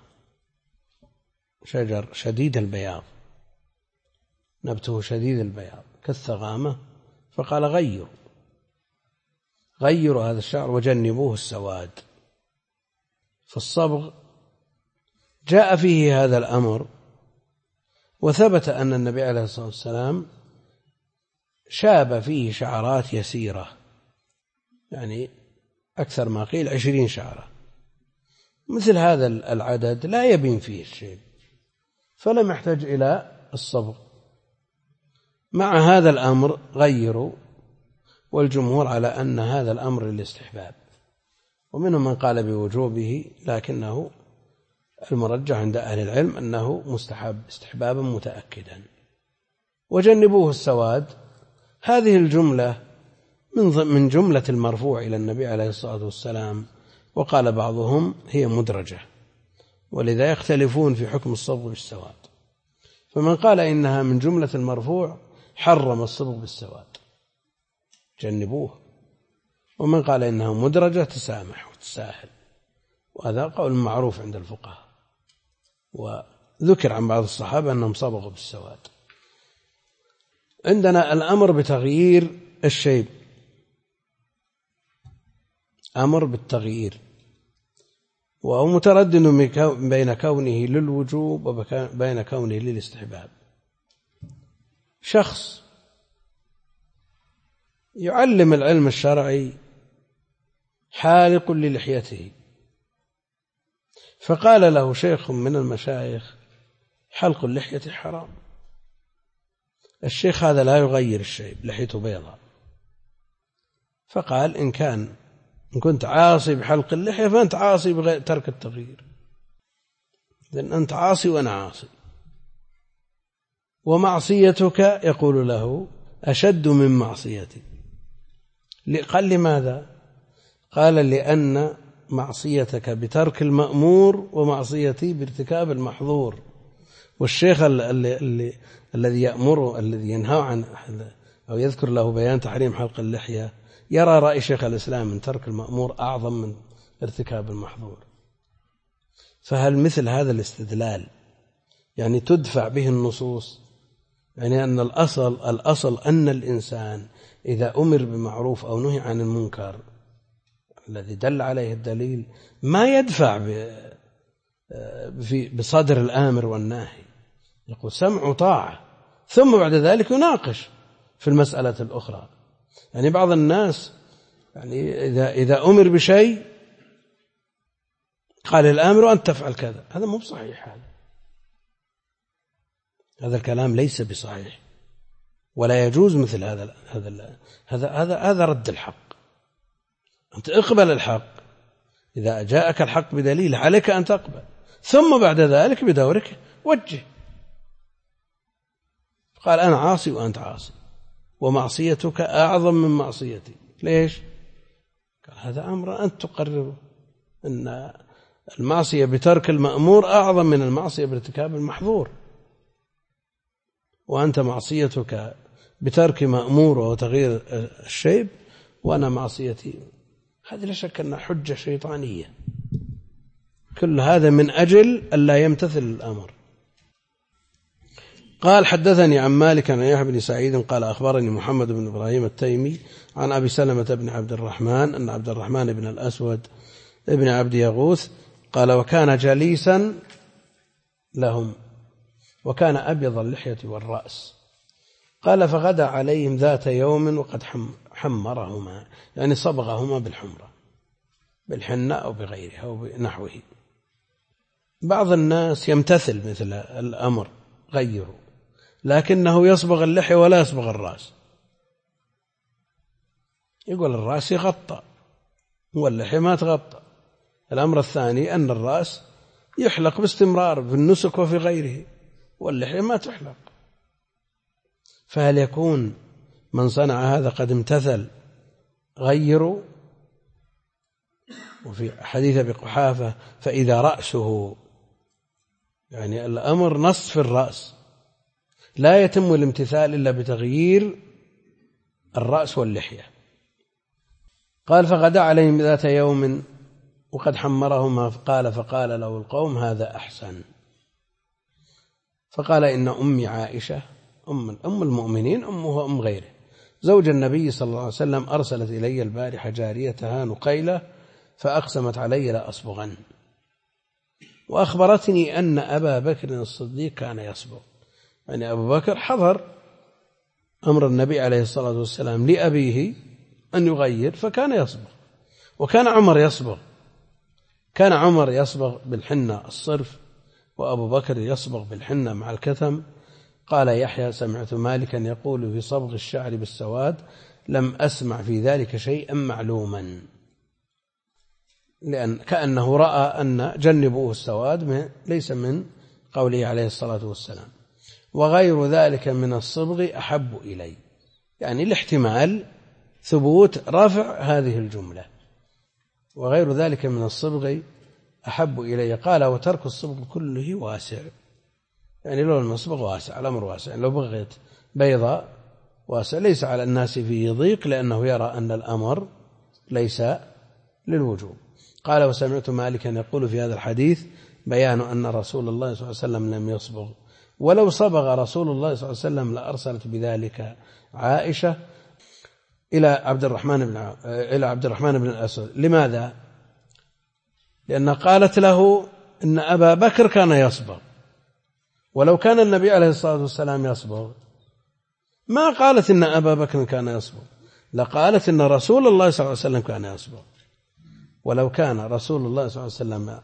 [SPEAKER 1] شجر شديد البياض، نبته شديد البياض كالثغامة، فقال: غيروا هذا الشعر وجنبوه السواد. فالصبغ جاء فيه هذا الأمر، وثبت أن النبي عليه الصلاة والسلام شاب فيه شعرات يسيرة، يعني أكثر ما قيل 20 شعرة. مثل هذا العدد لا يبين فيه الشيء، فلم يحتاج إلى الصبغ. مع هذا الأمر غيروا، والجمهور على أن هذا الأمر للاستحباب، ومنهم من قال بوجوبه، لكنه المرجح عند أهل العلم أنه مستحب استحبابا متأكدا. وجنبوه السواد، هذه الجملة من جملة المرفوع إلى النبي عليه الصلاة والسلام، وقال بعضهم هي مدرجة، ولذا يختلفون في حكم الصبغ بالسواد. فمن قال إنها من جملة المرفوع حرم الصبغ بالسواد، جنبوه. ومن قال إنها مدرجة تسامح وتساهل، وهذا قول معروف عند الفقهاء. وذكر عن بعض الصحابة أنهم صبغوا بالسواد. عندنا الأمر بتغيير الشيب، أمر بالتغيير، وهو متردد بين كونه للوجوب وبين كونه للاستحباب. شخص يعلم العلم الشرعي حالق للحيته، فقال له شيخ من المشايخ: حلق اللحية حرام. الشيخ هذا لا يغير الشيب، لحيته بيضاء، فقال: إن كنت عاصي بحلق اللحية فأنت عاصي بترك التغيير، لأن أنت عاصي وأنا عاصي، ومعصيتك يقول له أشد من معصيتي. قال: لماذا؟ قال: لأن معصيتك بترك المأمور ومعصيتي بارتكاب المحظور. والشيخ الذي يأمره، الذي ينهى عن أو يذكر له بيان تحريم حلق اللحية، يرى رأي شيخ الإسلام من ترك المأمور أعظم من ارتكاب المحظور. فهل مثل هذا الاستدلال يعني تدفع به النصوص؟ يعني أن الأصل أن الإنسان إذا أمر بمعروف أو نهي عن المنكر الذي دل عليه الدليل ما يدفع بصدر الآمر والناهي، يقول سمع وطاعة، ثم بعد ذلك يناقش في المسألة الأخرى. يعني بعض الناس يعني إذا أمر بشيء قال الآمر أن تفعل كذا، هذا مو بصحيح، هذا الكلام ليس بصحيح، ولا يجوز مثل هذا رد الحق. أنت اقبل الحق، إذا جاءك الحق بدليل عليك أن تقبل، ثم بعد ذلك بدورك وجه. قال: أنا عاصي وأنت عاصي، ومعصيتك أعظم من معصيتي. ليش؟ قال: هذا أمر أنت تقرره، أن المعصية بترك المأمور أعظم من المعصية بارتكاب المحظور، وأنت معصيتك بترك مأمور وتغيير الشيب، وأنا معصيتي. هذه لا شك أنها حجة شيطانية. كل هذا من أجل ألا يمتثل الأمر. قال: حدثني عن مالك عن يحيى بن سعيد قال: أخبرني محمد بن إبراهيم التيمي عن أبي سلمة بن عبد الرحمن أن عبد الرحمن بن الأسود ابن عبد يغوث قال وكان جليسا لهم وكان أبيض اللحية والرأس. قال فغدا عليهم ذات يوم وقد حمرهما، يعني صبغهما بالحمرة بالحنة أو بغيرها أو بنحوه. بعض الناس يمتثل مثل الأمر غيره، لكنه يصبغ اللحية ولا يصبغ الرأس، يقول الرأس يغطى واللحية ما تغطى. الأمر الثاني أن الرأس يحلق باستمرار في النسك وفي غيره، واللحية ما تحلق. فهل يكون من صنع هذا قد امتثل غيره؟ وفي حديث أبي قحافة فإذا رأسه، يعني الأمر نص في الرأس، لا يتم الامتثال إلا بتغيير الرأس واللحية. قال فغدا عليهم ذات يوم وقد حمرهما فقال له القوم هذا أحسن. فقال إن أمي عائشة أم المؤمنين أمه أم غيره زوج النبي صلى الله عليه وسلم أرسلت إلي البارحة جاريتها نقيلة فأقسمت علي لا أصبغن، وأخبرتني أن أبا بكر الصديق كان يصبغ. يعني أبو بكر حضر أمر النبي عليه الصلاة والسلام لأبيه أن يغير فكان يصبغ، وكان عمر يصبغ، كان عمر يصبغ بالحنة الصرف وأبو بكر يصبغ بالحنة مع الكتم. قال يحيى سمعت مالكا يقول في صبغ الشعر بالسواد لم أسمع في ذلك شيئا معلوما، لأن كأنه رأى أن جنبوه السواد ليس من قوله عليه الصلاة والسلام. وغير ذلك من الصبغ أحب إلي، يعني الاحتمال ثبوت رفع هذه الجملة، وغير ذلك من الصبغ أحب إلي. قال وترك الصبغ كله واسع، يعني لو المصبغ واسع الأمر واسع، لو بغيت بيضاء واسع ليس على الناس فيه ضيق، لأنه يرى أن الأمر ليس للوجوب. قال وسمعت مالكا يقول في هذا الحديث بيان أن رسول الله صلى الله عليه وسلم لم يصبغ، ولو صبغ رسول الله صلى الله عليه وسلم لأرسلت بذلك عائشة إلى عبد الرحمن بن الأسود. لماذا؟ لأن قالت له إن أبا بكر كان يصبغ، ولو كان النبي عليه الصلاة والسلام يصبغ ما قالت إن أبا بكر كان يصبغ، لقالت إن رسول الله صلى الله عليه وسلم كان يصبغ. ولو كان رسول الله صلى الله عليه وسلم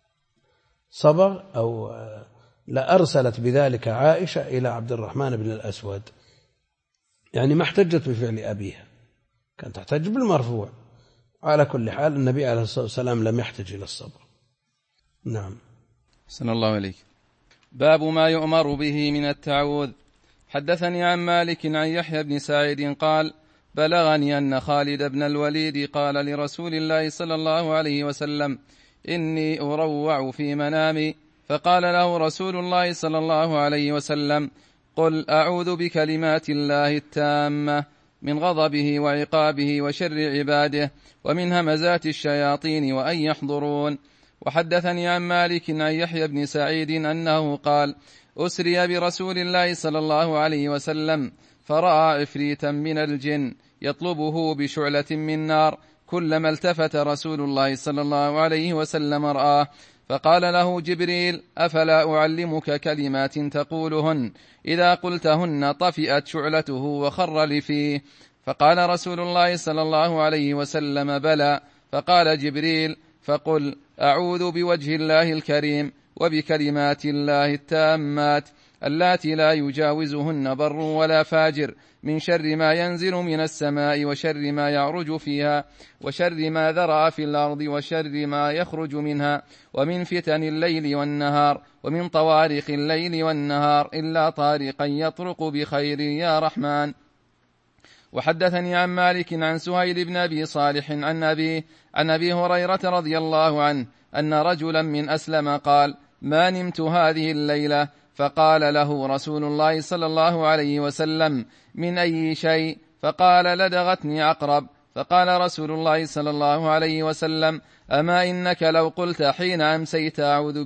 [SPEAKER 1] صبغ أو لأرسلت بذلك عائشة إلى عبد الرحمن بن الأسود، يعني ما احتجت بفعل أبيها، كانت تحتج بالمرفوع. على كل حال النبي عليه الصلاة والسلام لم يحتج إلى الصبغ. نعم.
[SPEAKER 2] أحسن الله عليك. باب ما يؤمر به من التعوذ. حدثني عن مالك عن يحيى بن سعيد قال بلغني أن خالد بن الوليد قال لرسول الله صلى الله عليه وسلم إني أروع في منامي، فقال له رسول الله صلى الله عليه وسلم قل أعوذ بكلمات الله التامة من غضبه وعقابه وشر عباده ومن همزات الشياطين وأن يحضرون. وحدثني عن مالك عن يحيى بن سعيد أنه قال أسري برسول الله صلى الله عليه وسلم فرأى عفريتا من الجن يطلبه بشعلة من نار، كلما التفت رسول الله صلى الله عليه وسلم رآه، فقال له جبريل أفلا أعلمك كلمات تقولهن إذا قلتهن طفئت شعلته وخر لفيه؟ فقال رسول الله صلى الله عليه وسلم بلى. فقال جبريل فقل أعوذ بوجه الله الكريم وبكلمات الله التامات اللاتي لا يجاوزهن بر ولا فاجر من شر ما ينزل من السماء وشر ما يعرج فيها وشر ما ذرأ في الأرض وشر ما يخرج منها ومن فتن الليل والنهار ومن طوارق الليل والنهار إلا طارقا يطرق بخير يا رحمن. وحدثني عن مالك عن سهيل بن أبي صالح عن أبي هريرة رضي الله عنه أن رجلا من أسلم قال ما نمت هذه الليلة، فقال له رسول الله صلى الله عليه وسلم من أي شيء؟ فقال لدغتني عقرب. فقال رسول الله صلى الله عليه وسلم أما إنك لو قلت حين أمسيت أعوذ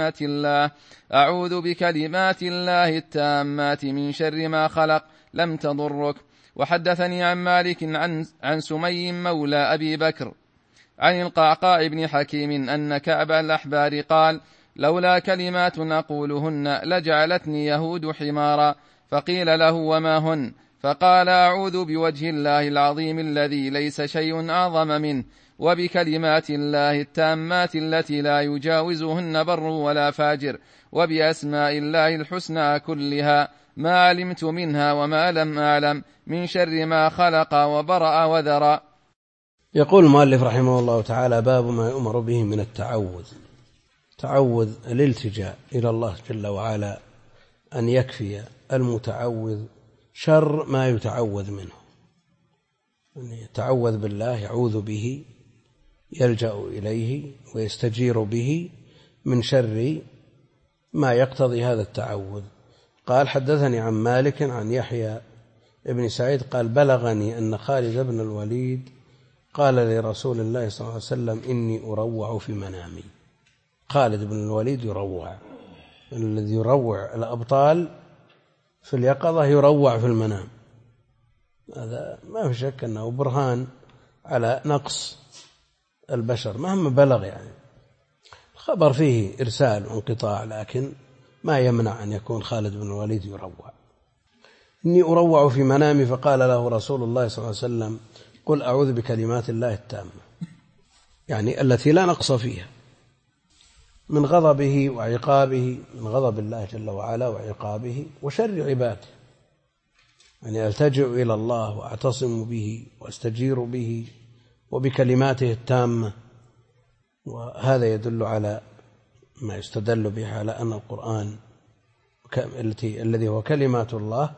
[SPEAKER 2] بكلمات الله التامات من شر ما خلق لم تضرك. وحدثني عن مالك عن سمي مولى أبي بكر عن القعقاع بن حكيم أن كعب الأحبار قال: لولا كلمات أقولهن لجعلتني يهود حمارا. فقيل له: وما هن؟ فقال: أعوذ بوجه الله العظيم الذي ليس شيء أعظم منه، وبكلمات الله التامات التي لا يجاوزهن بر ولا فاجر، وبأسماء الله الحسنى كلها، ما علمت منها وما لم أعلم، من شر ما خلق وبرأ وذرى.
[SPEAKER 1] يقول المؤلف رحمه الله تعالى: باب ما يؤمر به من التعوذ. تعوذ الالتجاء إلى الله جل وعلا، أن يكفي المتعوذ شر ما يتعوذ منه، يعني يتعوذ بالله، يعوذ به، يلجأ إليه ويستجير به من شر ما يقتضي هذا التعوذ. قال: حدثني عن مالك عن يحيى ابن سعيد قال: بلغني أن خالد بن الوليد قال لرسول الله صلى الله عليه وسلم: إني أروع في منامي. خالد بن الوليد يروع، الذي يروع الأبطال في اليقظة يروع في المنام، هذا ما في شك أنه برهان على نقص البشر مهما بلغ. يعني الخبر فيه إرسال وانقطاع، لكن ما يمنع أن يكون خالد بن الوليد يروع. إني أروع في منامي، فقال له رسول الله صلى الله عليه وسلم: قل أعوذ بكلمات الله التامة، يعني التي لا نقص فيها، من غضبه وعقابه، من غضب الله جل وعلا وعقابه وشر عباده، يعني ألتجئ إلى الله وأعتصم به واستجير به وبكلماته التامة. وهذا يدل على ما يستدل به على أن القرآن الذي هو كلمات الله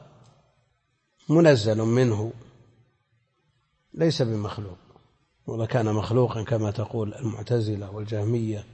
[SPEAKER 1] منزل منه، ليس بمخلوق، ولا كان مخلوقا كما تقول المعتزلة والجهمية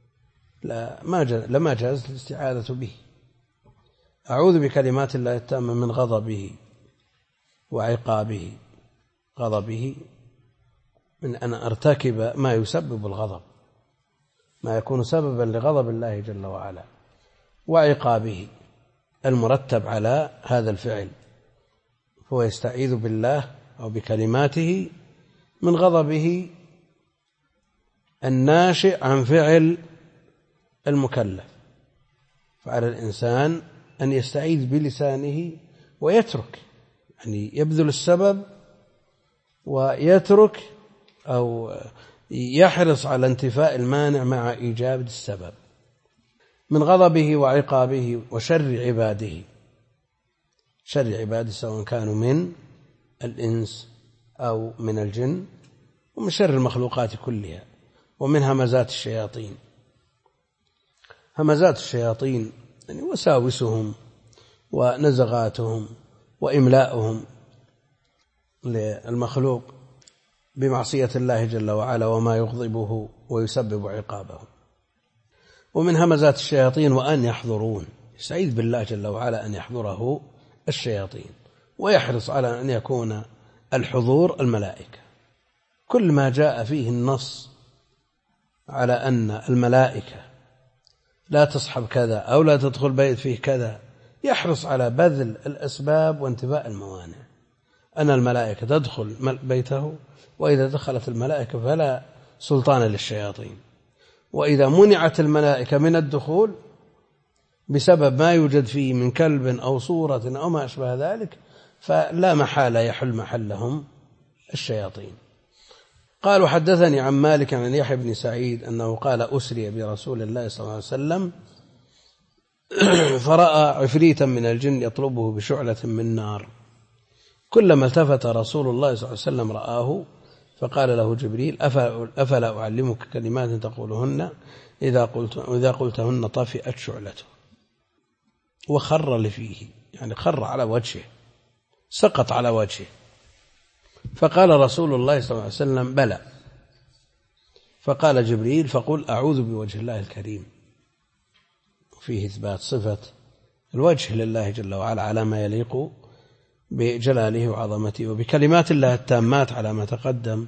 [SPEAKER 1] لما جاز الاستعاذة به. أعوذ بكلمات الله التامة من غضبه وعقابه. غضبه من أن أرتكب ما يسبب الغضب، ما يكون سببا لغضب الله جل وعلا، وعقابه المرتب على هذا الفعل، هو يستعيذ بالله أو بكلماته من غضبه الناشئ عن فعل المكلف. فعلى الإنسان أن يستعيذ بلسانه ويترك، يعني يبذل السبب ويترك أو يحرص على انتفاء المانع مع إيجاب السبب، من غضبه وعقابه وشر عباده. شر عباده سواء كانوا من الإنس أو من الجن، ومن شر المخلوقات كلها، ومن همزات الشياطين. همزات الشياطين يعني وساوسهم ونزغاتهم وإملاؤهم للمخلوق بمعصية الله جل وعلا وما يغضبه ويسبب عقابه. ومن همزات الشياطين وأن يحضرون، يستعيذ بالله جل وعلا أن يحضره الشياطين، ويحرص على أن يكون الحضور الملائكة. كل ما جاء فيه النص على أن الملائكة لا تصحب كذا أو لا تدخل بيت فيه كذا، يحرص على بذل الأسباب وانتفاء الموانع. أن الملائكة تدخل بيته، وإذا دخلت الملائكة فلا سلطان للشياطين، وإذا منعت الملائكة من الدخول بسبب ما يوجد فيه من كلب أو صورة أو ما أشبه ذلك، فلا محالة يحل محلهم الشياطين. قالوا: حدثني عن مالك عن يحيى بن سعيد أنه قال: أسري برسول الله صلى الله عليه وسلم فرأى عفريتا من الجن يطلبه بشعلة من نار، كلما التفت رسول الله صلى الله عليه وسلم رآه، فقال له جبريل: أفلا أعلمك كلمات تقولهن إذا قلتهن طفئت شعلته. وخر لفيه، يعني خر على وجهه، سقط على وجهه. فقال رسول الله صلى الله عليه وسلم: بلى. فقال جبريل: فقل أعوذ بوجه الله الكريم. فيه إثبات صفة الوجه لله جل وعلا على ما يليق بجلاله وعظمته، وبكلمات الله التامات على ما تقدم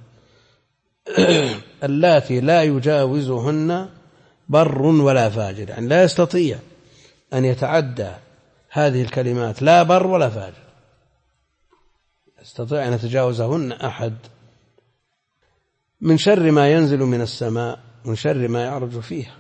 [SPEAKER 1] اللاتي لا يجاوزهن بر ولا فاجر، يعني لا يستطيع أن يتعدى هذه الكلمات لا بر ولا فاجر، يستطيع أن يتجاوزهن أحد. من شر ما ينزل من السماء، من شر ما يعرج فيها،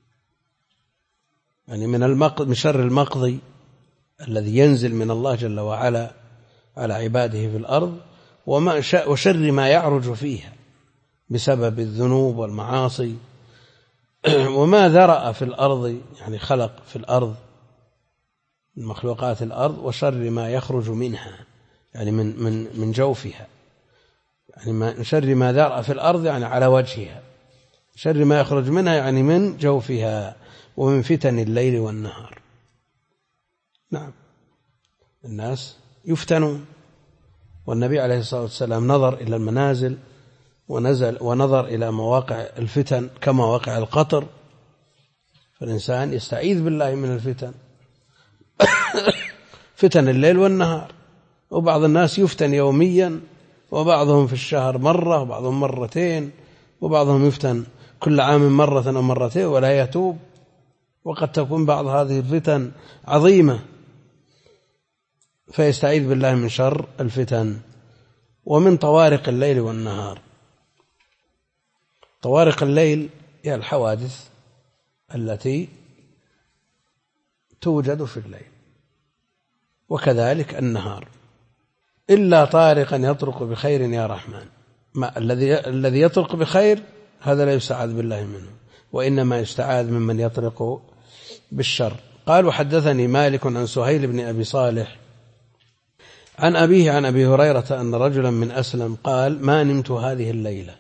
[SPEAKER 1] يعني من شر المقضي الذي ينزل من الله جل وعلا على عباده في الأرض، وشر ما يعرج فيها بسبب الذنوب والمعاصي، وما ذرأ في الأرض، يعني خلق في الأرض من مخلوقات الأرض، وشر ما يخرج منها، يعني من جوفها، يعني من شر ما ذرأ في الأرض يعني على وجهها، شر ما يخرج منها يعني من جوفها، ومن فتن الليل والنهار. نعم، الناس يفتنون، والنبي عليه الصلاة والسلام نظر إلى المنازل ونظر إلى مواقع الفتن كمواقع القطر، فالإنسان يستعيذ بالله من الفتن، فتن الليل والنهار. وبعض الناس يفتن يوميا، وبعضهم في الشهر مرة، وبعضهم مرتين، وبعضهم يفتن كل عام مرة أو مرتين ولا يتوب، وقد تكون بعض هذه الفتن عظيمة، فيستعيذ بالله من شر الفتن. ومن طوارق الليل والنهار، طوارق الليل هي الحوادث التي توجد في الليل، وكذلك النهار، إلا طارقا يطرق بخير يا رحمن. الذي يطرق بخير هذا لا يستعاذ بالله منه، وإنما يستعاذ ممن يطرق بالشر. قال: وحدثني مالك عن سهيل بن أبي صالح عن أبيه عن أبي هريرة أن رجلا من أسلم قال: ما نمت هذه الليلة،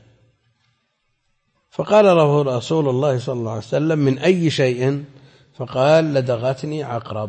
[SPEAKER 1] فقال له رسول الله صلى الله عليه وسلم: من أي شيء؟ فقال: لدغتني عقرب.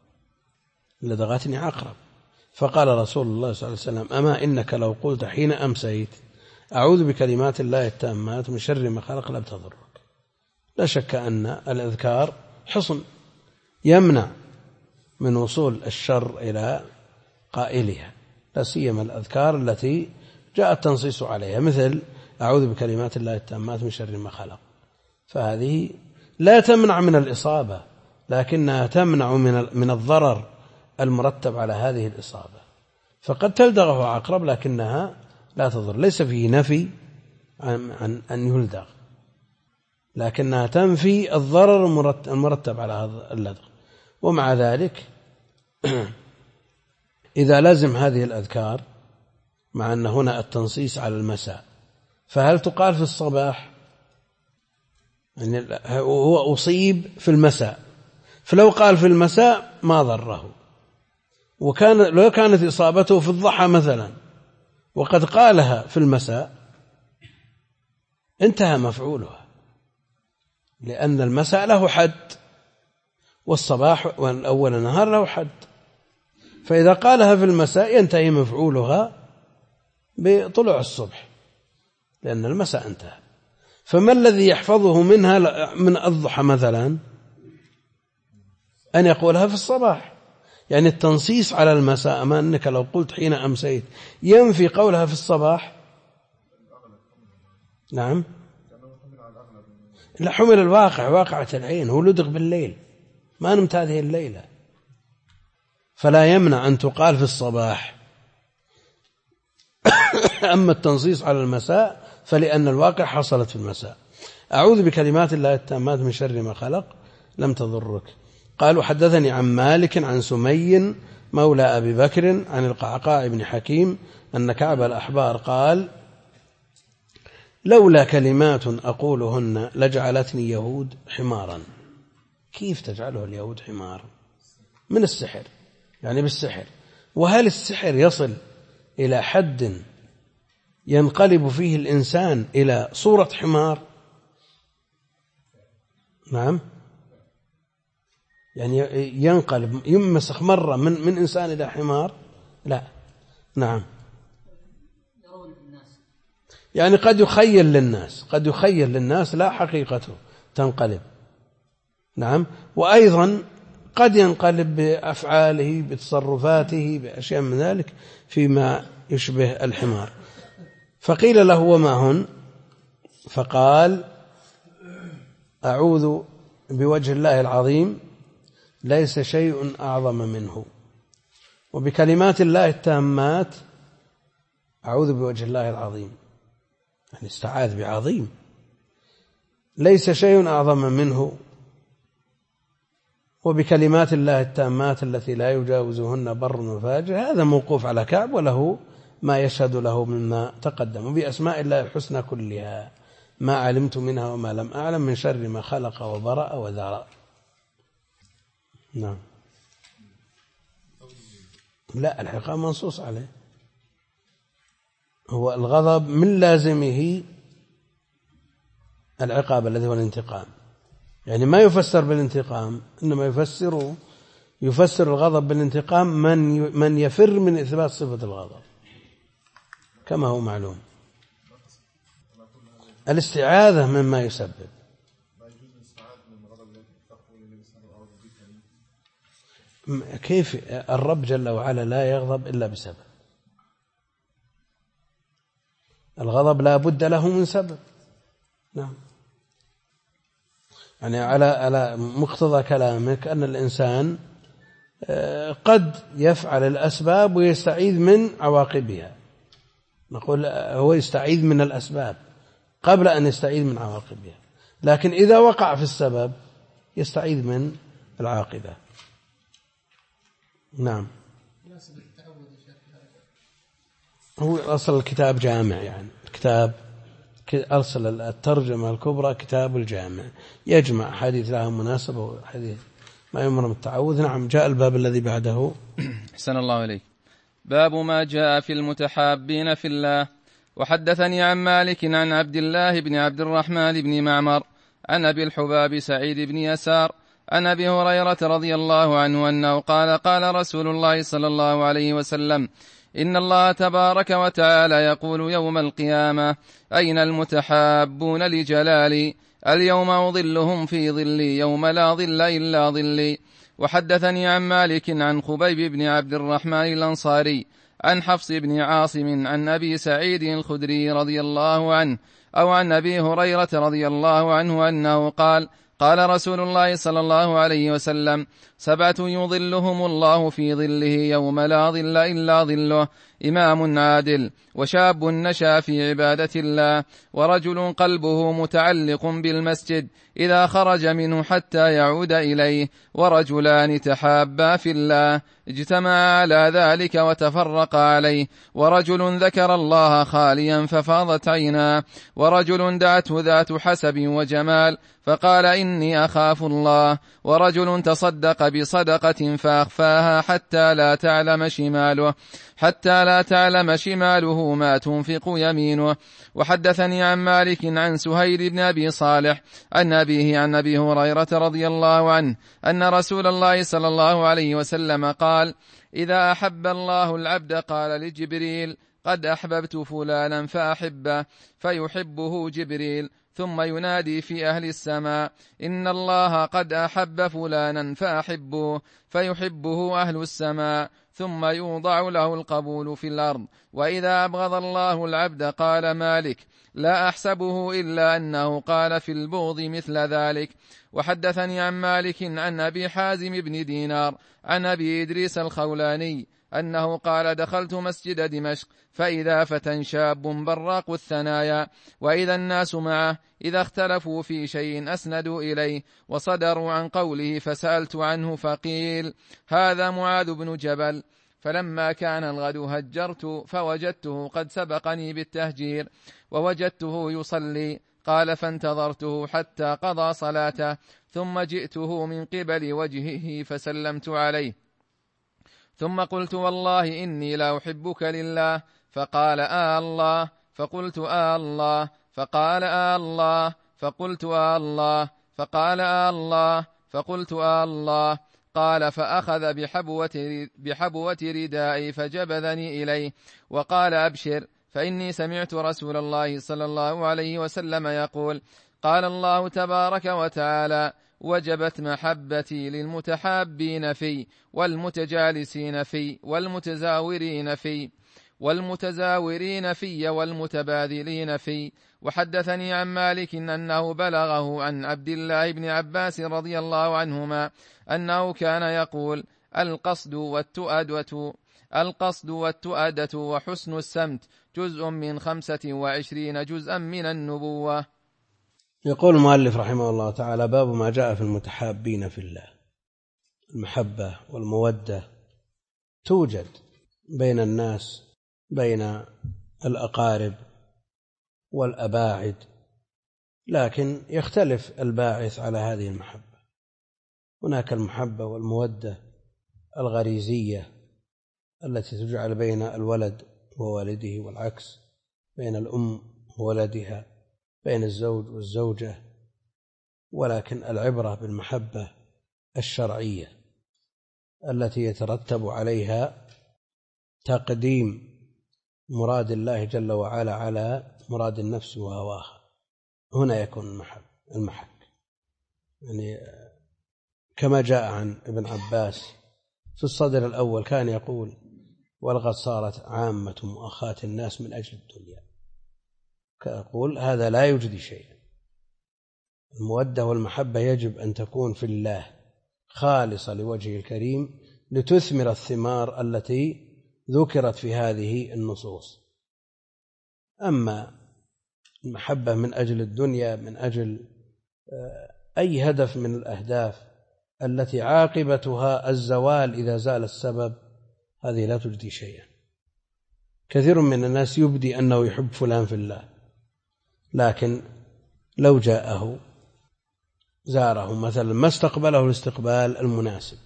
[SPEAKER 1] فقال رسول الله صلى الله عليه وسلم: أما إنك لو قلت حين أمسيت أعوذ بكلمات الله التامات من شر ما خلق لم تضرك. لا شك أن الأذكار حصن يمنع من وصول الشر إلى قائلها، لا سيما الأذكار التي جاء التنصيص عليها، مثل أعوذ بكلمات الله التامات من شر ما خلق، فهذه لا تمنع من الإصابة، لكنها تمنع من الضرر المرتب على هذه الإصابة. فقد تلدغه عقرب لكنها لا تضر، ليس فيه نفي عن أن يلدغ، لكنها تنفي الضرر المرتب على هذا اللدغ. ومع ذلك إذا لازم هذه الأذكار، مع أن هنا التنصيص على المساء، فهل تقال في الصباح؟ يعني هو أصيب في المساء، فلو قال في المساء ما ضره، لو كانت إصابته في الضحى مثلا وقد قالها في المساء انتهى مفعولها، لأن المساء له حد والصباح والأول النهار له حد، فإذا قالها في المساء ينتهي مفعولها بطلوع الصبح، لأن المساء انتهى. فما الذي يحفظه منها من الضحى مثلا؟ أن يقولها في الصباح، يعني التنصيص على المساء، أما أنك لو قلت حين أمسيت ينفي قولها في الصباح. نعم، لا، حمل الواقع، واقعة العين، هو لدغ بالليل، ما نمت هذه الليلة، فلا يمنع أن تقال في الصباح. أما التنصيص على المساء فلأن الواقع حصلت في المساء. أعوذ بكلمات الله التامات من شر ما خلق لم تضرك. قال: وحدثني عن مالك عن سمي مولى أبي بكر عن القعقاع بن حكيم أن كعب الأحبار قال: لولا كلمات أقولهن لجعلتني يهود حمارا. كيف تجعله اليهود حمارا؟ من السحر، يعني بالسحر. وهل السحر يصل إلى حد ينقلب فيه الإنسان إلى صورة حمار؟ نعم، يعني ينقلب، يمسخ مرة من إنسان إلى حمار؟ لا. نعم، يعني قد يخيل للناس لا حقيقته تنقلب. نعم، وأيضا قد ينقلب بأفعاله بتصرفاته بأشياء من ذلك فيما يشبه الحمار. فقيل له: وما هن؟ فقال: أعوذ بوجه الله العظيم ليس شيء أعظم منه، وبكلمات الله التامات أعوذ بوجه الله العظيم. يعني استعاذ بعظيم ليس شيء أعظم منه، وبكلمات الله التامات التي لا يجاوزهن بر وفاجر. هذا موقوف على كعب، وله ما يشهد له مما تقدم. وبأسماء الله الحسنى كلها ما علمت منها وما لم أعلم من شر ما خلق وبرأ وذرأ. نعم. لا، العقاب منصوص عليه. هو الغضب من لازمه العقاب الذي هو الانتقام، يعني ما يفسر بالانتقام، إنما يفسر الغضب بالانتقام من يفر من إثبات صفة الغضب كما هو معلوم. الاستعاذة مما يسبب. كيف الرب جل وعلا لا يغضب إلا بسبب؟ الغضب لا بد له من سبب. نعم. يعني على مقتضى كلامك أن الإنسان قد يفعل الأسباب ويستعيذ من عواقبها. نقول هو يستعيذ من الأسباب قبل أن يستعيذ من عواقبها، لكن إذا وقع في السبب يستعيذ من العاقبة. نعم. هو أصل الكتاب جامع، يعني الكتاب أرسل الترجمة الكبرى كتاب الجامع يجمع حديث لها مناسبة وحديث ما يمر بالتعوذ. نعم. جاء الباب الذي بعده.
[SPEAKER 2] أحسن الله إليك. باب ما جاء في المتحابين في الله. وحدثني عن مالك عن عبد الله بن عبد الرحمن بن معمر عن أبي الحباب سعيد بن يسار عن أبي هريرة رضي الله عنه أنه قال قال رسول الله صلى الله عليه وسلم إن الله تبارك وتعالى يقول يوم القيامة أين المتحابون لجلالي اليوم أظلهم في ظلي يوم لا ظل إلا ظلي. وحدثني عن مالك عن خبيب بن عبد الرحمن الأنصاري عن حفص بن عاصم عن أبي سعيد الخدري رضي الله عنه أو عن أبي هريرة رضي الله عنه أنه قال قال رسول الله صلى الله عليه وسلم 7 يظلهم الله في ظله يوم لا ظل إلا ظله إمام عادل وشاب نشأ في عبادة الله ورجل قلبه متعلق بالمسجد إذا خرج منه حتى يعود إليه ورجلان تحابا في الله اجتمعا على ذلك وتفرقا عليه ورجل ذكر الله خاليا ففاضت عيناه ورجل دعته ذات حسب وجمال فقال إني أخاف الله ورجل تصدق بصدقة فأخفاها حتى لا تعلم شماله ما تنفق يمينه. وحدثني عن مالك عن سهيل بن أبي صالح عن أبيه عن أبي هريرة رضي الله عنه أن رسول الله صلى الله عليه وسلم قال إذا أحب الله العبد قال لجبريل قد أحببت فلانا فأحبه فيحبه جبريل ثم ينادي في أهل السماء إن الله قد أحب فلانا فأحبه فيحبه أهل السماء ثم يوضع له القبول في الأرض. وإذا أبغض الله العبد قال مالك لا أحسبه إلا أنه قال في البغض مثل ذلك. وحدثني عن مالك عن أبي حازم بن دينار عن أبي إدريس الخولاني أنه قال دخلت مسجد دمشق فإذا فتى شاب براق الثنايا وإذا الناس معه إذا اختلفوا في شيء أسندوا إليه وصدروا عن قوله فسألت عنه فقيل هذا معاذ بن جبل. فلما كان الغد هجرت فوجدته قد سبقني بالتهجير ووجدته يصلي قال فانتظرته حتى قضى صلاته ثم جئته من قبل وجهه فسلمت عليه ثم قلت والله إني لا أحبك لله فقال الله فقلت الله فقال الله فقلت الله فقال الله فقلت الله قال فأخذ بحبوة ردائي فجبذني إليه وقال أبشر فإني سمعت رسول الله صلى الله عليه وسلم يقول قال الله تبارك وتعالى وجبت محبتي للمتحابين في والمتجالسين في والمتزاورين في والمتبادلين في. وحدثني عن مالك أنه بلغه عن عبد الله بن عباس رضي الله عنهما أنه كان يقول القصد والتؤدة وحسن السمت جزء من 25 جزءا من النبوة.
[SPEAKER 1] يقول المؤلف رحمه الله تعالى: باب ما جاء في المتحابين في الله. المحبة والمودة توجد بين الناس، بين الأقارب والأباعد، لكن يختلف الباعث على هذه المحبة. هناك المحبة والمودة الغريزية التي تجعل بين الولد ووالده، والعكس بين الأم وولدها، بين الزوج والزوجة. ولكن العبرة بالمحبة الشرعية التي يترتب عليها تقديم مراد الله جل وعلا على مراد النفس وهواها. هنا يكون المحك، يعني كما جاء عن ابن عباس في الصدر الأول كان يقول: ولقد صارت عامة مؤاخاة الناس من أجل الدنيا. كأقول هذا لا يجدي شيئا. المودة والمحبة يجب أن تكون في الله خالصة لوجهه الكريم لتثمر الثمار التي ذكرت في هذه النصوص. أما المحبة من أجل الدنيا، من أجل أي هدف من الأهداف التي عاقبتها الزوال إذا زال السبب، هذه لا تجدي شيئا. كثير من الناس يبدي أنه يحب فلان في الله، لكن لو جاءه زاره مثلا ما استقبله الاستقبال المناسب،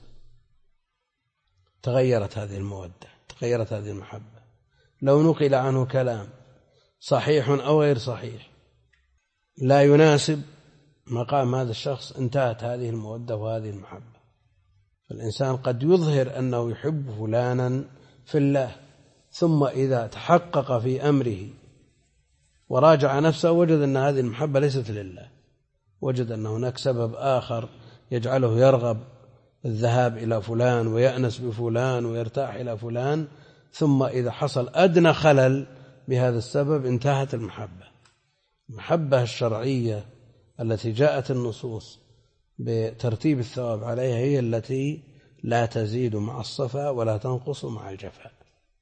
[SPEAKER 1] تغيرت هذه المودة، تغيرت هذه المحبة. لو نقل عنه كلام صحيح أو غير صحيح لا يناسب مقام هذا الشخص، انتهت هذه المودة وهذه المحبة. فالإنسان قد يظهر أنه يحب فلانا في الله، ثم إذا تحقق في أمره وراجع نفسه وجد أن هذه المحبة ليست لله، وجد أن هناك سبب آخر يجعله يرغب الذهاب إلى فلان ويأنس بفلان ويرتاح إلى فلان، ثم إذا حصل أدنى خلل بهذا السبب انتهت المحبة. المحبة الشرعية التي جاءت النصوص بترتيب الثواب عليها هي التي لا تزيد مع الصفا ولا تنقص مع الجفاء.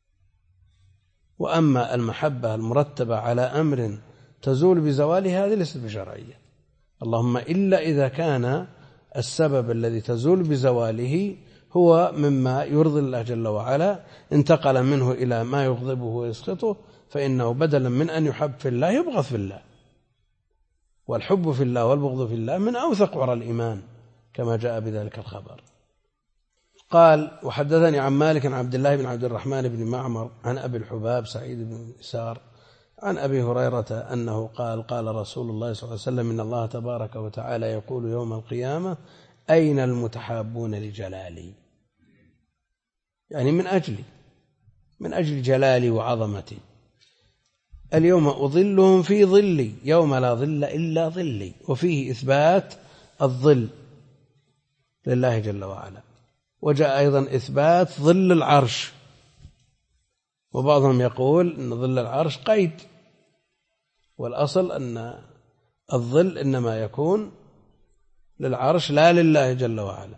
[SPEAKER 1] وأما المحبة المرتبة على أمر تزول بزواله هذه ليست بشرعية، اللهم إلا إذا كان السبب الذي تزول بزواله هو مما يرضي الله جل وعلا، انتقل منه إلى ما يغضبه ويسخطه، فإنه بدلا من أن يحب في الله يبغض في الله. والحب في الله والبغض في الله من أوثق عرى الإيمان كما جاء بذلك الخبر. قال: وحدثني عن مالك عن عبد الله بن عبد الرحمن بن معمر عن أبي الحباب سعيد بن يسار عن أبي هريرة أنه قال: قال رسول الله صلى الله عليه وسلم: إن الله تبارك وتعالى يقول يوم القيامة: أين المتحابون لجلالي؟ يعني من أجل جلالي وعظمتي. اليوم أظلهم في ظلي يوم لا ظل إلا ظلي. وفيه إثبات الظل لله جل وعلا، وجاء أيضا إثبات ظل العرش، وبعضهم يقول أن ظل العرش قيد، والأصل أن الظل إنما يكون للعرش لا لله جل وعلا.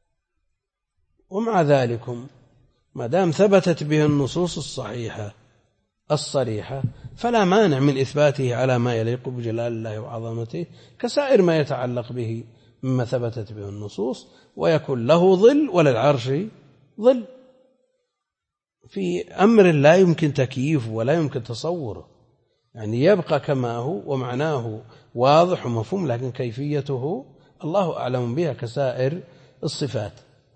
[SPEAKER 1] ومع ذلك ما دام ثبتت به النصوص الصحيحة الصريحة فلا مانع من إثباته على ما يليق بجلال الله وعظمته كسائر ما يتعلق به مما ثبتت به النصوص، ويكون له ظل وللعرش ظل في أمر لا يمكن تكييفه ولا يمكن تصوره، يعني يبقى كما هو ومعناه واضح ومفهوم، لكن كيفيته الله أعلم بها كسائر الصفات.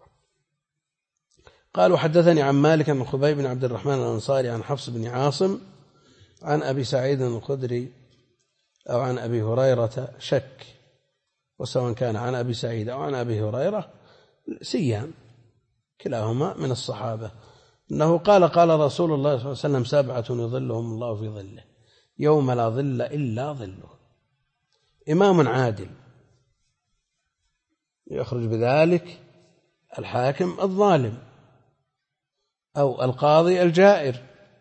[SPEAKER 1] قال: وحدثني عن مالك عن خبيب بن عبد الرحمن الأنصاري عن حفص بن عاصم عن أبي سعيد الخدري أو عن أبي هريرة، شك، وسواء كان عن أبي سعيد أو عن أبي هريرة سيان كلاهما من الصحابة، أنه قال: قال رسول الله صلى الله عليه وسلم: 7 يظلهم الله في ظله يوم لا ظل إلا ظله. إمام عادل يخرج بذلك الحاكم الظالم أو القاضي الجائر،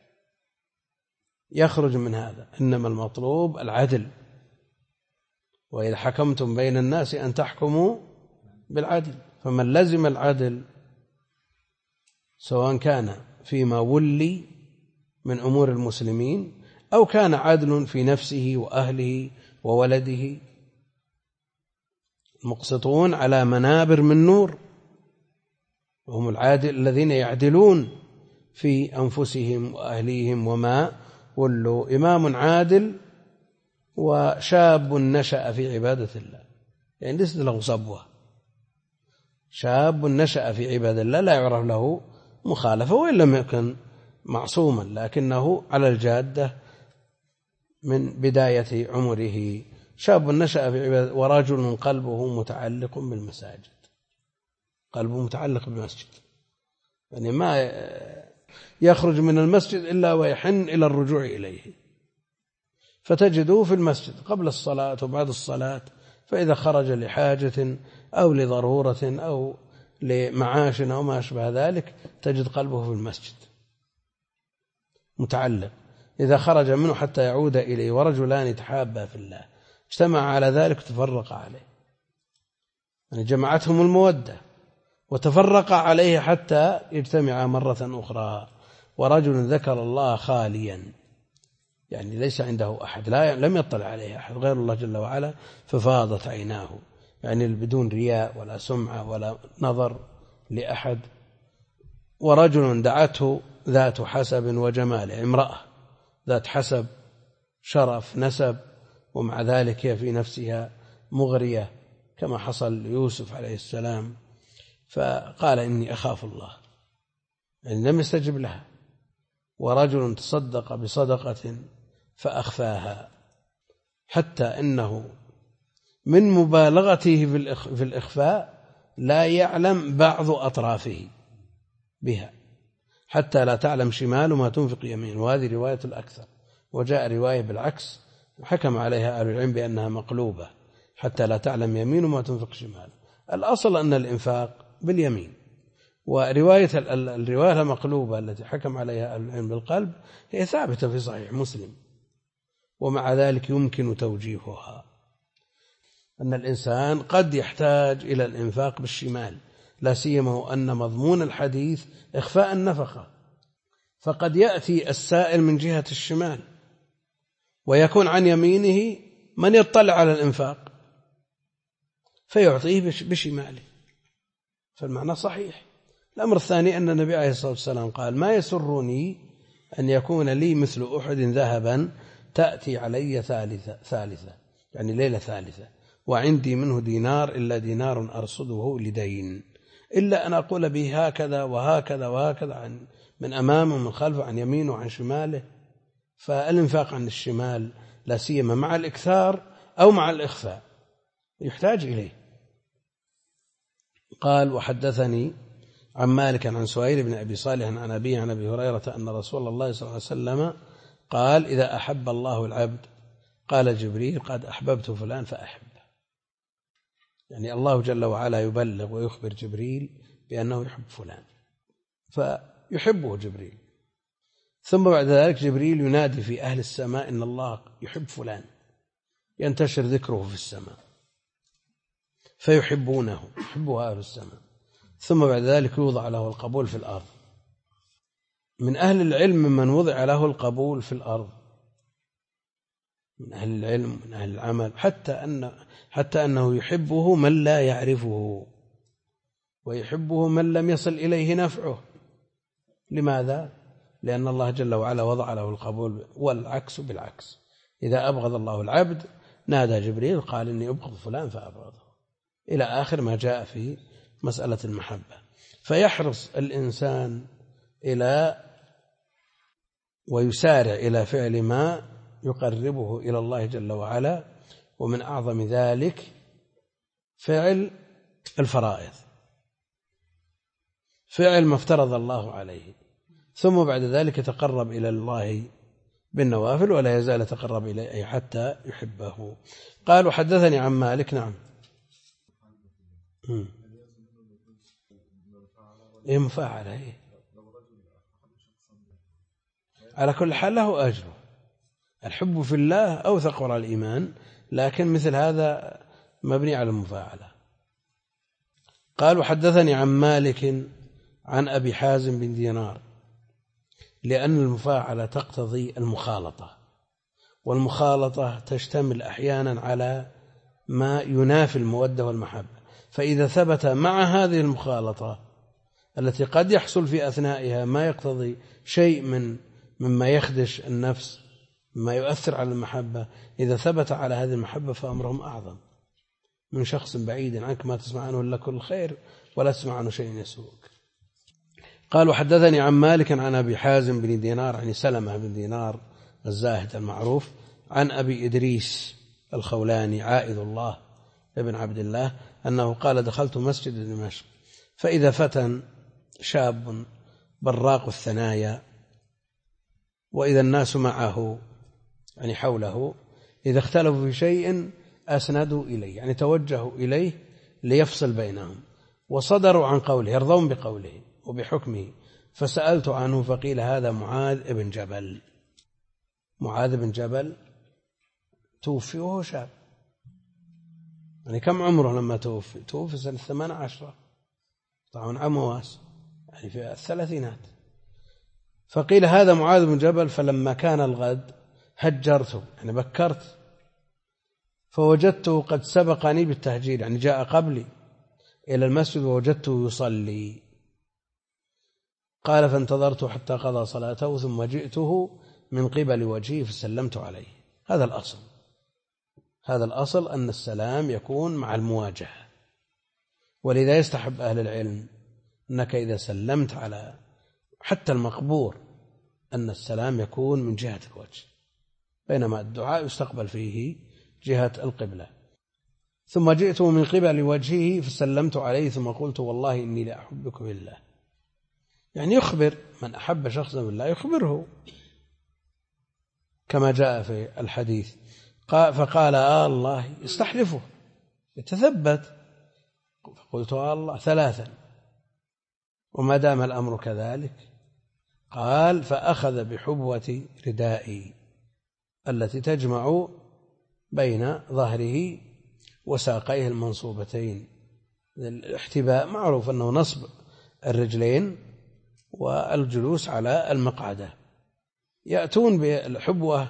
[SPEAKER 1] يخرج من هذا. إنما المطلوب العدل، وإذا حكمتم بين الناس أن تحكموا بالعدل، فمن لزم العدل سواء كان فيما ولي من أمور المسلمين أو كان عدل في نفسه وأهله وولده. المقسطون على منابر من نور، وهم العادل الذين يعدلون في أنفسهم وأهليهم وما ولوا. إمام عادل وشاب نشأ في عبادة الله، يعني ليس له صبوة، شاب نشأ في عبادة الله لا يعرف له مخالفة وإن لم يكن معصوما، لكنه على الجادة من بداية عمره. شاب نشأ في عبادة ورجل قلبه متعلق بالمساجد، قلبه متعلق بالمسجد، يعني ما يخرج من المسجد إلا ويحن إلى الرجوع إليه، فتجده في المسجد قبل الصلاة وبعد الصلاة، فإذا خرج لحاجة أو لضرورة أو لمعاش أو ما أشبه ذلك تجد قلبه في المسجد متعلق. إذا خرج منه حتى يعود إليه، ورجلان يتحابا في الله اجتمع على ذلك وتفرق عليه، يعني جمعتهم المودة وتفرق عليه حتى يجتمع مرة أخرى. ورجل ذكر الله خاليا، يعني ليس عنده أحد، لم يطلع عليه أحد غير الله جل وعلا، ففاضت عيناه، يعني بدون رياء ولا سمعة ولا نظر لأحد. ورجل دعته ذات حسب وجمال، امرأة ذات حسب شرف نسب، ومع ذلك هي في نفسها مغرية كما حصل ليوسف عليه السلام، فقال إني أخاف الله، يعني لم يستجب لها. ورجل تصدق بصدقة فأخفاها، حتى إنه من مبالغته في الإخفاء لا يعلم بعض أطرافه بها، حتى لا تعلم شمال ما تنفق يمين، وهذه رواية الأكثر. وجاء رواية بالعكس حكم عليها أهل العلم بأنها مقلوبة، حتى لا تعلم يمين ما تنفق شمال. الأصل أن الإنفاق باليمين، ورواية الرواية المقلوبة التي حكم عليها أهل العلم بالقلب هي ثابتة في صحيح مسلم، ومع ذلك يمكن توجيهها. أن الإنسان قد يحتاج إلى الإنفاق بالشمال، لا سيما أن مضمون الحديث إخفاء النفقة، فقد يأتي السائل من جهة الشمال ويكون عن يمينه من يطلع على الإنفاق فيعطيه بشماله، فالمعنى صحيح. الأمر الثاني أن النبي عليه الصلاة والسلام قال: ما يسرني أن يكون لي مثل أحد ذهبا تأتي علي ثالثة، يعني ليلة ثالثة، وعندي منه دينار إلا دينار أرصده لدين، إلا أن أقول به هكذا وهكذا وهكذا من أمامه ومن خلفه، عن يمينه وعن شماله. فالإنفاق عن الشمال لا سيما مع الإكثار أو مع الإخفاء يحتاج إليه. قال: وحدثني عن مالك عن سهيل بن أبي صالح عن أبيه عن أبي هريرة أن رسول الله صلى الله عليه وسلم قال: إذا أحب الله العبد قال جبريل: قد أحببت فلان فأحبه. يعني الله جل وعلا يبلغ ويخبر جبريل بأنه يحب فلان فيحبه جبريل، ثم بعد ذلك جبريل ينادي في أهل السماء إن الله يحب فلان، ينتشر ذكره في السماء فيحبونه، يحبه أهل السماء، ثم بعد ذلك يوضع له القبول في الأرض. من أهل العلم من وضع له القبول في الأرض، من أهل العلم من أهل العمل، حتى أنه يحبه من لا يعرفه ويحبه من لم يصل إليه نفعه. لماذا؟ لأن الله جل وعلا وضع له القبول، والعكس بالعكس. إذا أبغض الله العبد نادى جبريل قال: إني أبغض فلان فأبغضه، إلى آخر ما جاء في مسألة المحبة. فيحرص الإنسان إلى ويسارع إلى فعل ما يقربه إلى الله جل وعلا، ومن أعظم ذلك فعل الفرائض، فعل ما افترض الله عليه، ثم بعد ذلك يتقرب إلى الله بالنوافل، ولا يزال يتقرب إليه حتى يحبه. قال: وحدثني عن مالك. نعم. إيه مفاعلة إيه؟ على كل حال له أجره. الحب في الله أوثق وراء الإيمان، لكن مثل هذا مبني على المفاعلة. قال: وحدثني عن مالك عن أبي حازم بن دينار، لأن المفاعلة تقتضي المخالطة، والمخالطة تشتمل أحيانا على ما ينافي المودة والمحبة، فإذا ثبت مع هذه المخالطة التي قد يحصل في أثنائها ما يقتضي شيء مما يخدش النفس، ما يؤثر على المحبة، إذا ثبت على هذه المحبة فأمرهم أعظم من شخص بعيد عنك ما تسمع عنه إلا كل خير ولا تسمع عنه شيء يسوءك. قال وحدثني عن مالك عن أبي حازم بن دينار عن سلمة بن دينار الزاهد المعروف عن أبي إدريس الخولاني عائذ الله ابن عبد الله أنه قال دخلت مسجد دمشق فإذا فتى شاب براق الثنايا وإذا الناس معه يعني حوله إذا اختلفوا في شيء أسندوا إليه يعني توجهوا إليه ليفصل بينهم وصدروا عن قوله يرضون بقوله وبحكمه فسألت عنه فقيل هذا معاذ بن جبل. معاذ بن جبل توفي وهو شاب يعني كم عمره لما توفي سنة 18 طبعا عمواس يعني في الثلاثينات. فقيل هذا معاذ بن جبل فلما كان الغد هجرته يعني بكرت فوجدته قد سبقني بالتهجير يعني جاء قبلي إلى المسجد ووجدته يصلي. قال فانتظرته حتى قضى صلاته ثم جئته من قبل وجهه فسلمت عليه. هذا الأصل، هذا الأصل أن السلام يكون مع المواجهة، ولذا يستحب أهل العلم أنك إذا سلمت على حتى المقبور أن السلام يكون من جهة الوجه، بينما الدعاء يستقبل فيه جهة القبلة. ثم جئته من قبل وجهه فسلمت عليه ثم قلت والله إني لأحبك بالله، يعني يخبر من أحب شخصا بالله يخبره كما جاء في الحديث. فقال الله يستحلفه يتثبت، فقلت الله 3 وما دام الأمر كذلك قال فأخذ بحبوة ردائي التي تجمع بين ظهره وساقيه المنصوبتين. الاحتباء معروف أنه نصب الرجلين والجلوس على المقعدة. يأتون بالحبوة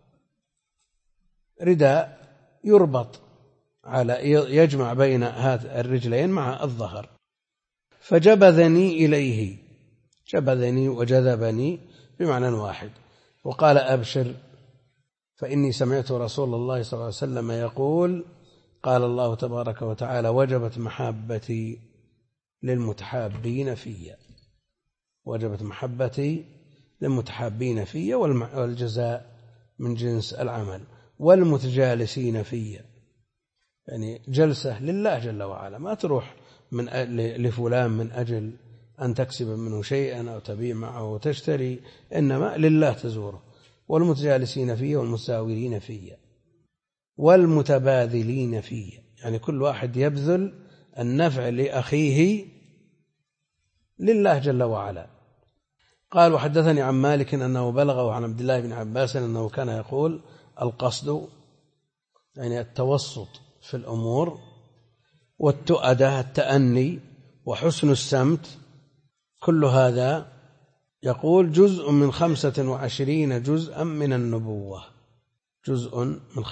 [SPEAKER 1] رداء يربط على يجمع بين هذه الرجلين مع الظهر. فجبذني إليه، جبذني وجذبني بمعنى واحد. وقال أبشر فإني سمعت رسول الله صلى الله عليه وسلم يقول قال الله تبارك وتعالى وجبت محبتي للمتحابين في، وجبت محبتي للمتحابين في والجزاء من جنس العمل، والمتجالسين في يعني جلسة لله جل وعلا، ما تروح لفلان من أجل أن تكسب منه شيئا أو تبيع معه وتشتري، إنما لله تزوره. والمتجالسين فيه والمساورين فيه والمتباذلين فيه، يعني كل واحد يبذل النفع لأخيه لله جل وعلا. قال وحدثني عن مالك أنه بلغه عن عبد الله بن عباس أنه كان يقول القصد يعني التوسط في الأمور، والتؤدة التأني، وحسن السمت، كل هذا يقول جزء من 25 جزءا من النبوة، جزء من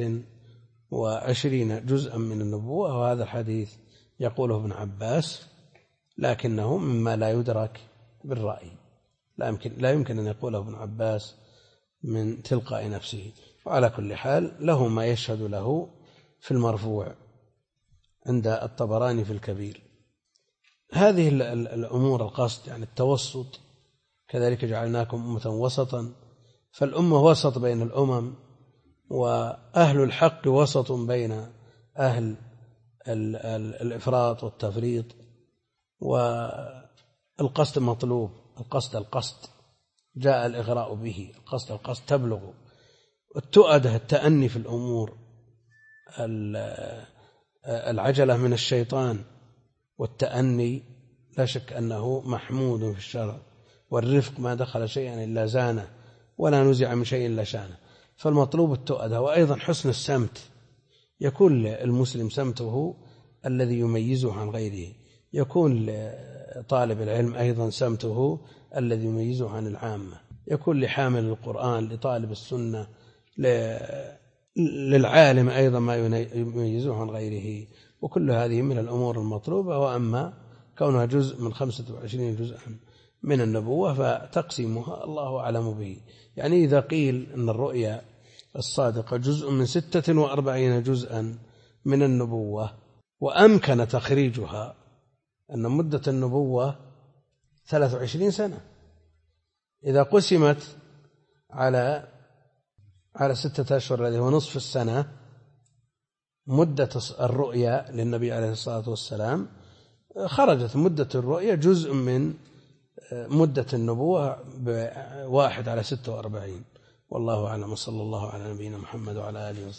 [SPEAKER 1] 25 جزءا من النبوة. وهذا الحديث يقوله ابن عباس لكنه مما لا يدرك بالرأي، لا يمكن أن يقوله ابن عباس من تلقاء نفسه. وعلى كل حال له ما يشهد له في المرفوع عند الطبراني في الكبير. هذه الأمور القصد يعني التوسط، كذلك جعلناكم أمة وسطا، فالأمة وسط بين الأمم، وأهل الحق وسط بين أهل الإفراط والتفريط. والقصد مطلوب، القصد جاء الإغراء به، القصد تبلغ. التؤدة التأني في الأمور، العجلة من الشيطان، والتأني لا شك أنه محمود في الشرع، والرفق ما دخل شيئا إلا زانه ولا نزع من شيء إلا شانه. فالمطلوب التؤدة، وأيضا حسن السمت، يكون المسلم سمته الذي يميزه عن غيره، يكون طالب العلم أيضا سمته الذي يميزه عن العامة، يكون لحامل القرآن، لطالب السنة، للعالم أيضا ما يميزه عن غيره، وكل هذه من الأمور المطلوبة. وأما كونها جزء من 25 جزءا من النبوة فتقسيمها الله أعلم به. يعني إذا قيل أن الرؤيا الصادقة جزء من 46 جزءا من النبوة وأمكن تخريجها أن مدة النبوة 23 سنة، إذا قسمت على 6 أشهر الذي هو نصف السنة مدة الرؤيا للنبي عليه الصلاة والسلام، خرجت مدة الرؤيا جزء من مدة النبوة 1/46. والله أعلم، صلى الله على نبينا محمد وعلى آله وصحبه.